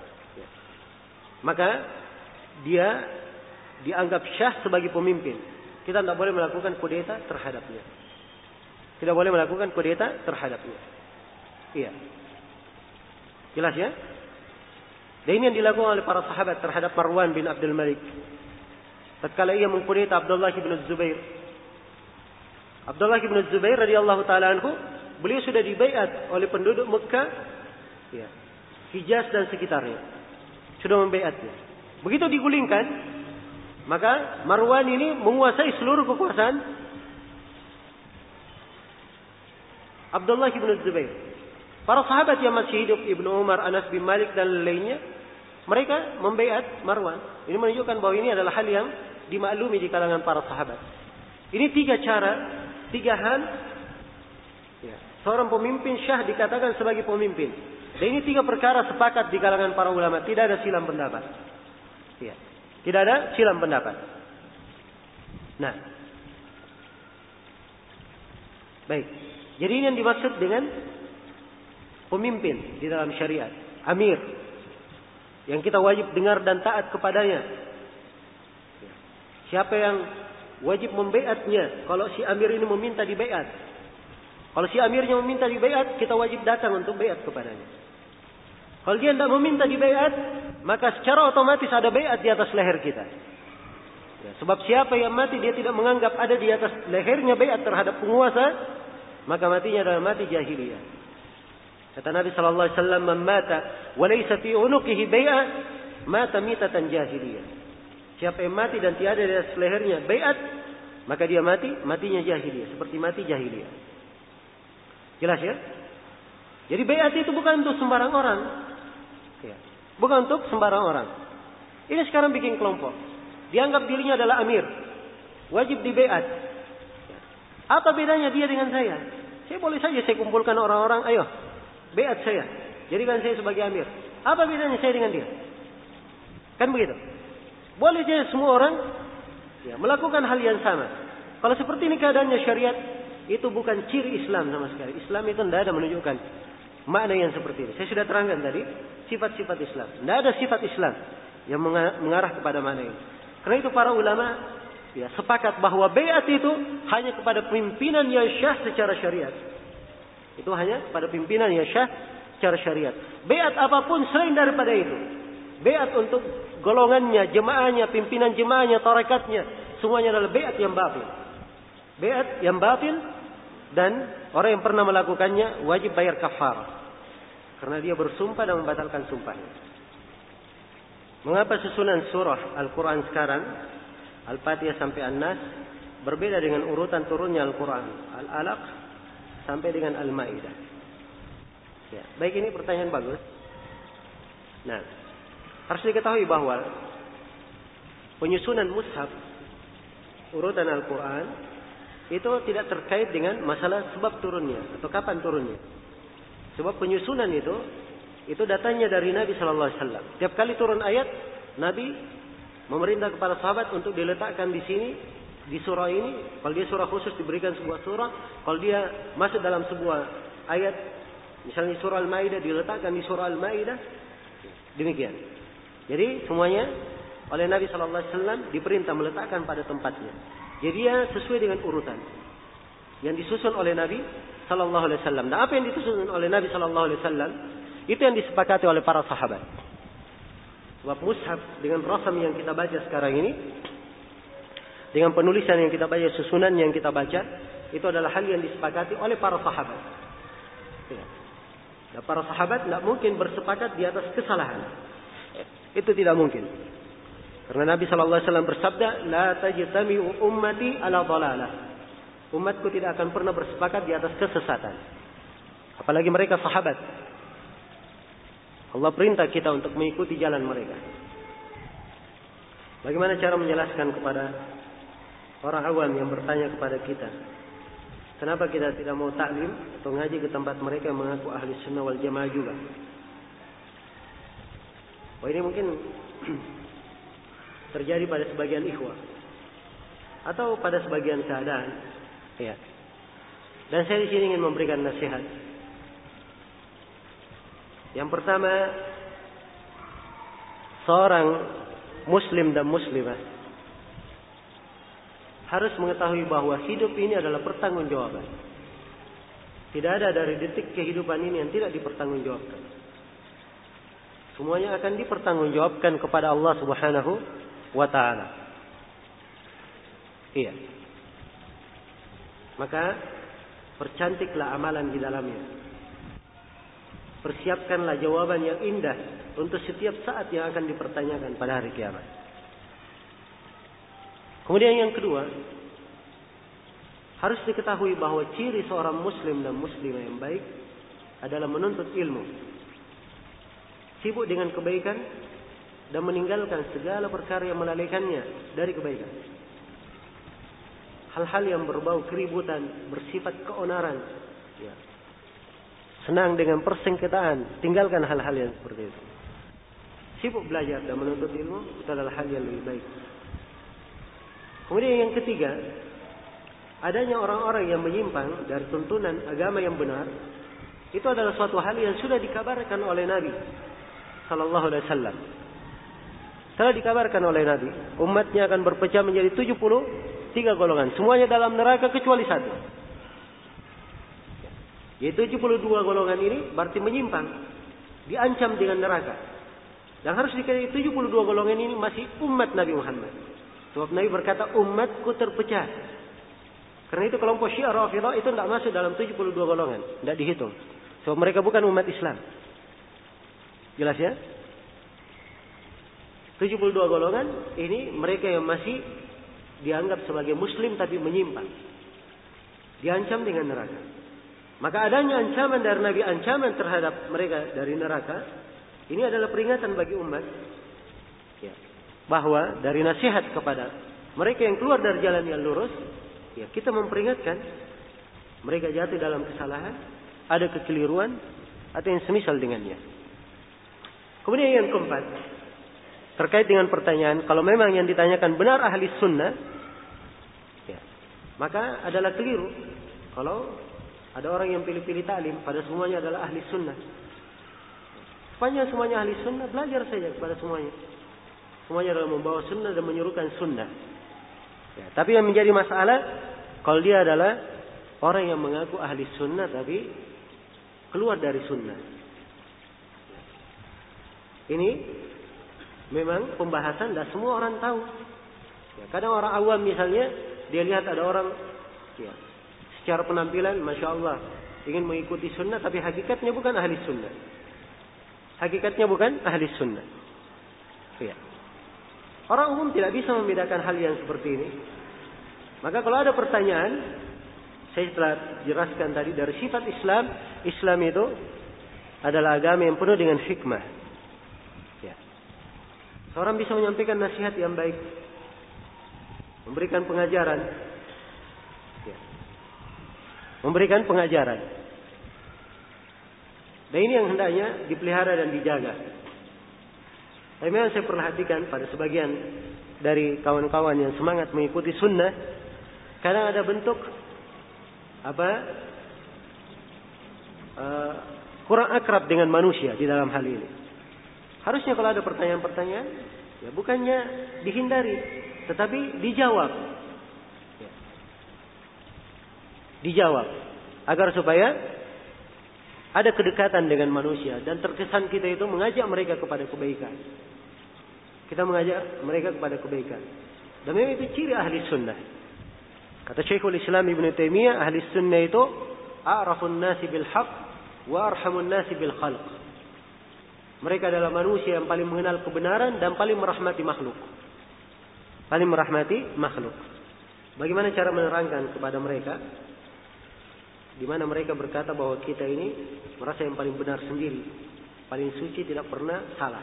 Speaker 1: maka dia dianggap syah sebagai pemimpin. Kita tidak boleh melakukan kudeta terhadapnya. Tidak boleh melakukan kudeta terhadapnya. Iya. Jelas ya? Dan ini yang dilakukan oleh para sahabat terhadap Marwan bin Abdul Malik. Tatkala ia mengkudeta Abdullah bin Zubair. Abdullah bin Zubair radhiyallahu taala anhu, beliau sudah dibaiat oleh penduduk Mekah, ya, Hijaz dan sekitarnya. Sudah membaiatnya. Begitu digulingkan, maka Marwan ini menguasai seluruh kekuasaan Abdullah bin Zubair. Para sahabat yang masih hidup, Ibnu Umar, Anas bin Malik dan lainnya, mereka membaiat Marwan. Ini menunjukkan bahwa ini adalah hal yang dimaklumi di kalangan para sahabat. Ini 3 cara, 3 hal. Ya, seorang pemimpin syah dikatakan sebagai pemimpin. Dan ini 3 perkara sepakat di kalangan para ulama. Tidak ada silang pendapat. Ya, tidak ada silang pendapat. Nah, baik. Jadi ini yang dimaksud dengan pemimpin di dalam syariat. Amir. Yang kita wajib dengar dan taat kepadanya. Siapa yang wajib membaiatnya? Kalau si amir ini meminta dibaiat. Kalau si amirnya meminta dibaiat, kita wajib datang untuk baiat kepadanya. Kalau dia tidak meminta dibaiat, maka secara otomatis ada baiat di atas leher kita. Ya, sebab siapa yang mati dia tidak menganggap ada di atas lehernya baiat terhadap penguasa, maka matinya adalah mati jahiliyah. Kata Nabi sallallahu alaihi wasallam, "Man mata wa laysa fi unuqihi bai'ah, mata mitatan jahiliyah." Siapa yang mati dan tiada di atas lehernya baiat, maka dia matinya jahiliyah, seperti mati jahiliyah. Jelas ya? Jadi baiat itu bukan untuk sembarang orang. Ya. Bukan untuk sembarang orang. Ini sekarang bikin kelompok. Dianggap dirinya adalah amir. Wajib dibaiat. Apa bedanya dia dengan saya? Saya boleh saja saya kumpulkan orang-orang, ayo, baiat saya. Jadikan saya sebagai amir. Apa bedanya saya dengan dia? Kan begitu. Boleh saja semua orang ya, melakukan hal yang sama. Kalau seperti ini keadaannya syariat, itu bukan ciri Islam sama sekali. Islam itu tidak ada menunjukkan makna yang seperti ini. Saya sudah terangkan tadi, sifat-sifat Islam. Tidak ada sifat Islam yang mengarah kepada makna ini. Karena itu para ulama ya, sepakat bahwa baiat itu hanya kepada pimpinan yang syah secara syariat. Itu hanya kepada pimpinan yang syah secara syariat. Baiat apapun selain daripada itu, baiat untuk golongannya, jemaahnya, pimpinan jemaahnya, tarekatnya, semuanya adalah baiat yang batil. Baiat yang batil, dan orang yang pernah melakukannya wajib bayar kafarah karena dia bersumpah dan membatalkan sumpahnya. Mengapa susunan surah Al-Quran sekarang Al-Fatihah sampai An-Nas berbeda dengan urutan turunnya Al-Quran? Al-Alaq sampai dengan Al-Ma'idah. Ya, baik, ini pertanyaan bagus. Nah, harus diketahui bahwa penyusunan mushaf, urutan Al-Quran, itu tidak terkait dengan masalah sebab turunnya atau kapan turunnya. Sebab penyusunan itu datangnya dari Nabi Sallallahu Alaihi Wasallam. Tiap kali turun ayat, Nabi memerintah kepada sahabat untuk diletakkan di sini, di surah ini. Kalau dia surah khusus diberikan sebuah surah. Kalau dia masuk dalam sebuah ayat, misalnya surah Al-Maidah, diletakkan di surah Al-Maidah. Demikian. Jadi semuanya oleh Nabi Sallallahu Alaihi Wasallam diperintah meletakkan pada tempatnya. Jadi dia sesuai dengan urutan yang disusun oleh Nabi Sallallahu Alaihi Wasallam. Dan apa yang disusun oleh Nabi Sallallahu Alaihi Wasallam itu yang disepakati oleh para sahabat. Sebab mushaf dengan rasam yang kita baca sekarang ini, dengan penulisan yang kita baca, susunan yang kita baca, itu adalah hal yang disepakati oleh para sahabat. Ya. Nah, para sahabat tidak mungkin bersepakat di atas kesalahan. Itu tidak mungkin. Karena Nabi Sallallahu Alaihi Wasallam bersabda, "La tajtami'u ummati ala dhalalah." Umatku tidak akan pernah bersepakat di atas kesesatan. Apalagi mereka sahabat. Allah perintah kita untuk mengikuti jalan mereka. Bagaimana cara menjelaskan kepada orang awam yang bertanya kepada kita, kenapa kita tidak mau taklim atau ngaji ke tempat mereka yang mengaku ahli sunnah wal jamaah juga? Wah, ini mungkin terjadi pada sebagian ikhwah atau pada sebagian keadaan, ya. Dan saya di sini ingin memberikan nasihat. Yang pertama, seorang muslim dan muslimah harus mengetahui bahwa hidup ini adalah pertanggungjawaban. Tidak ada dari detik kehidupan ini yang tidak dipertanggungjawabkan. Semuanya akan dipertanggungjawabkan kepada Allah Subhanahu wa ta'ala. Iya. Maka percantiklah amalan di dalamnya. Persiapkanlah jawaban yang indah untuk setiap saat yang akan dipertanyakan pada hari kiamat. Kemudian yang kedua, harus diketahui bahwa ciri seorang muslim dan muslimah yang baik adalah menuntut ilmu, sibuk dengan kebaikan, dan meninggalkan segala perkara yang melalaikannya dari kebaikan. Hal-hal yang berbau keributan, bersifat keonaran, ya. Senang dengan persengketaan, tinggalkan hal-hal yang seperti itu. Sibuk belajar dan menuntut ilmu, itu adalah hal yang lebih baik. Kemudian yang ketiga, adanya orang-orang yang menyimpang dari tuntunan agama yang benar, itu adalah suatu hal yang sudah dikabarkan oleh Nabi Sallallahu Alaihi Wasallam. Telah dikabarkan oleh Nabi, umatnya akan berpecah menjadi 73 golongan, semuanya dalam neraka kecuali satu. Yaitu 72 golongan ini berarti menyimpang, diancam dengan neraka. Dan harus diketahui 72 golongan ini masih umat Nabi Muhammad. Sebab Nabi berkata, umatku terpecah. Karena itu kelompok Syiah Rafidhah itu tidak masuk dalam 72 golongan, tidak dihitung. Sebab mereka bukan umat Islam. Jelas ya? 72 golongan ini mereka yang masih dianggap sebagai muslim tapi menyimpang, diancam dengan neraka. Maka adanya ancaman dari Nabi, ancaman terhadap mereka dari neraka, ini adalah peringatan bagi umat, ya, bahwa dari nasihat kepada mereka yang keluar dari jalan yang lurus, ya, kita memperingatkan mereka jatuh dalam kesalahan, ada kekeliruan atau yang semisal dengannya. Kemudian yang keempat, terkait dengan pertanyaan, kalau memang yang ditanyakan benar ahli sunnah, ya, maka adalah keliru kalau ada orang yang pilih-pilih taklim pada semuanya adalah ahli sunnah. Sepanjang semuanya ahli sunnah, belajar saja kepada semuanya. Semuanya adalah membawa sunnah dan menyuruhkan sunnah. Ya, tapi yang menjadi masalah, kalau dia adalah orang yang mengaku ahli sunnah tapi keluar dari sunnah. Ini memang pembahasan dan semua orang tahu. Ya, kadang orang awam misalnya, dia lihat ada orang, ya, secara penampilan, Masya Allah, ingin mengikuti sunnah, tapi hakikatnya bukan ahli sunnah. Hakikatnya bukan ahli sunnah. Ya. Orang umum tidak bisa membedakan hal yang seperti ini. Maka kalau ada pertanyaan, saya telah jelaskan tadi dari sifat Islam. Islam itu adalah agama yang penuh dengan hikmah. Ya. Seorang bisa menyampaikan nasihat yang baik memberikan pengajaran. Ya. Memberikan pengajaran. Dan ini yang hendaknya dipelihara dan dijaga. Tapi memang saya perhatikan pada sebagian dari kawan-kawan yang semangat mengikuti sunnah, kadang ada bentuk kurang akrab dengan manusia di dalam hal ini. Harusnya kalau ada pertanyaan-pertanyaan, ya bukannya dihindari, tetapi dijawab. Ya. Dijawab agar supaya ada kedekatan dengan manusia dan terkesan kita itu mengajak mereka kepada kebaikan. Kita mengajak mereka kepada kebaikan. Dan memang itu ciri ahli sunnah. Kata Syekhul Islam Ibn Taimiyah, ahli sunnah itu a'rafun nasi bil haqq wa arhamun nasi bil khalq. Mereka adalah manusia yang paling mengenal kebenaran dan paling merahmati makhluk. Paling merahmati makhluk. Bagaimana cara menerangkan kepada mereka? Di mana mereka berkata bahwa kita ini merasa yang paling benar sendiri, paling suci, tidak pernah salah.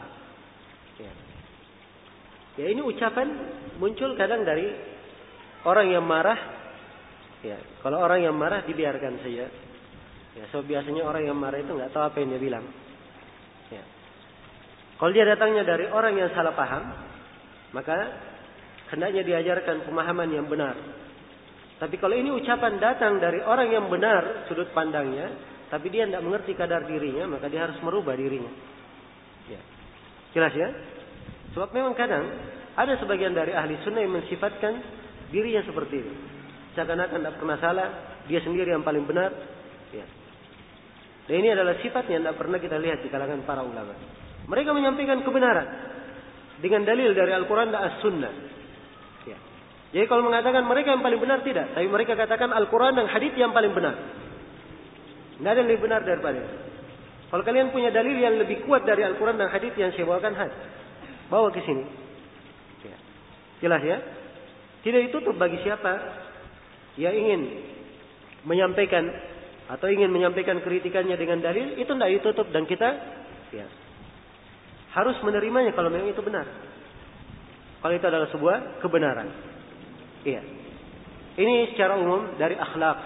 Speaker 1: Ya, ini ucapan muncul kadang dari orang yang marah. Ya, kalau orang yang marah dibiarkan saja. Ya, so biasanya orang yang marah itu nggak tahu apa yang dia bilang. Ya. Kalau dia datangnya dari orang yang salah paham, maka hendaknya diajarkan pemahaman yang benar. Tapi kalau ini ucapan datang dari orang yang benar sudut pandangnya, tapi dia tidak mengerti kadar dirinya, maka dia harus merubah dirinya. Ya. Jelas ya? Sebab memang kadang ada sebagian dari ahli sunnah yang mensifatkan dirinya seperti itu. Seakan-akan tidak pernah salah, dia sendiri yang paling benar. Ya. Dan ini adalah sifat yang tidak pernah kita lihat di kalangan para ulama. Mereka menyampaikan kebenaran dengan dalil dari Al-Quran dan As-Sunnah. Ya. Jadi kalau mengatakan mereka yang paling benar, tidak. Tapi mereka katakan Al-Quran dan hadits yang paling benar. Tidak ada yang lebih benar daripada itu. Kalau kalian punya dalil yang lebih kuat dari Al-Quran dan hadits yang saya bawakan, bawa ke sini. Ya. Jelas ya? Tidak ditutup bagi siapa yang ingin menyampaikan atau ingin menyampaikan kritikannya dengan dalil, itu tidak ditutup dan kita ya, harus menerimanya kalau memang itu benar. Kalau itu adalah sebuah kebenaran. Iya. Ini secara umum dari akhlak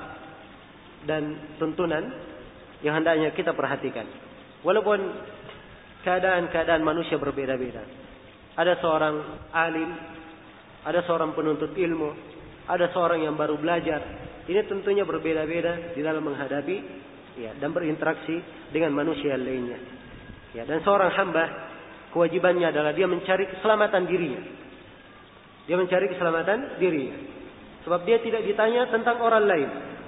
Speaker 1: dan tuntunan yang hendaknya kita perhatikan. Walaupun keadaan-keadaan manusia berbeda-beda. Ada seorang alim, ada seorang penuntut ilmu, ada seorang yang baru belajar. Ini tentunya berbeda-beda di dalam menghadapi ya, dan berinteraksi dengan manusia lainnya. Ya, dan seorang hamba kewajibannya adalah dia mencari keselamatan dirinya. Dia mencari keselamatan dirinya. Sebab dia tidak ditanya tentang orang lain.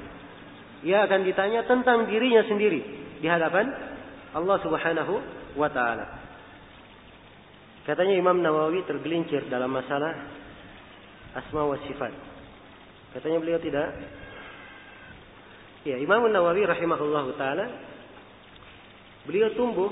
Speaker 1: Ia akan ditanya tentang dirinya sendiri di hadapan Allah Subhanahu wa taala. Katanya Imam Nawawi tergelincir dalam masalah asma wa sifat. Katanya beliau tidak. Ya, Imam Nawawi rahimahullahu taala beliau tumbuh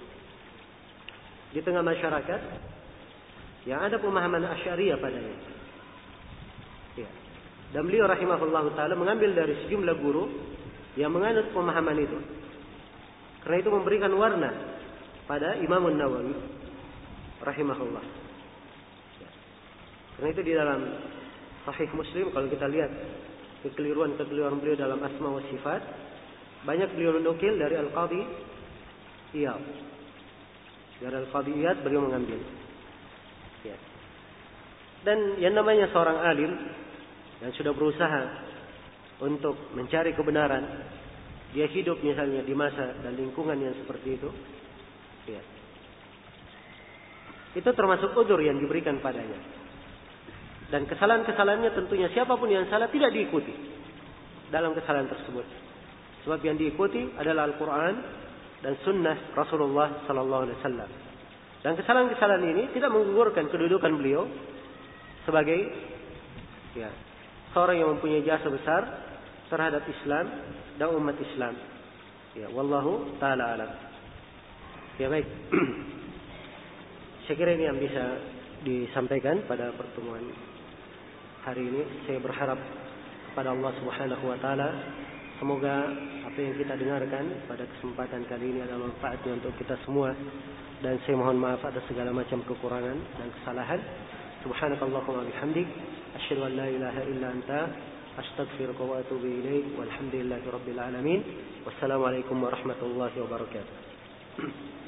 Speaker 1: di tengah masyarakat yang ada pemahaman Asy'ariyah padanya. Ya. Dan beliau rahimahullahu taala mengambil dari sejumlah guru yang menganut pemahaman itu. Karena itu memberikan warna pada Imam Nawawi rahimahullah. Ya. Karena itu di dalam Sahih Muslim kalau kita lihat kekeliruan-kekeliruan beliau dalam asma wa sifat, banyak beliau menukil dari Al-Qadhi Iyad. Dari Al-Qadhi Iyad beliau mengambil. Ya. Dan yang namanya seorang alim yang sudah berusaha untuk mencari kebenaran, dia hidup misalnya di masa dan lingkungan yang seperti itu, ya. Itu termasuk udzur yang diberikan padanya. Dan kesalahan-kesalahannya tentunya siapapun yang salah tidak diikuti dalam kesalahan tersebut. Sebab yang diikuti adalah Al-Quran dan Sunnah Rasulullah Sallallahu Alaihi Wasallam. Dan kesalahan-kesalahan ini tidak menggugurkan kedudukan beliau sebagai ya, seorang yang mempunyai jasa besar terhadap Islam dan umat Islam. Ya, wallahu taala alam. Ya baik. Saya kira ini yang bisa disampaikan pada pertemuan hari ini. Saya berharap kepada Allah Subhanahu wa taala semoga apa yang kita dengarkan pada kesempatan kali ini adalah manfaatnya untuk kita semua, dan saya mohon maaf atas segala macam kekurangan dan kesalahan. Subhanakallahumma bihamdik asyhadu an la ilaha illa anta astaghfiruka wa atubu ilaik. Walhamdulillahi rabbil alamin. Wassalamualaikum warahmatullahi wabarakatuh.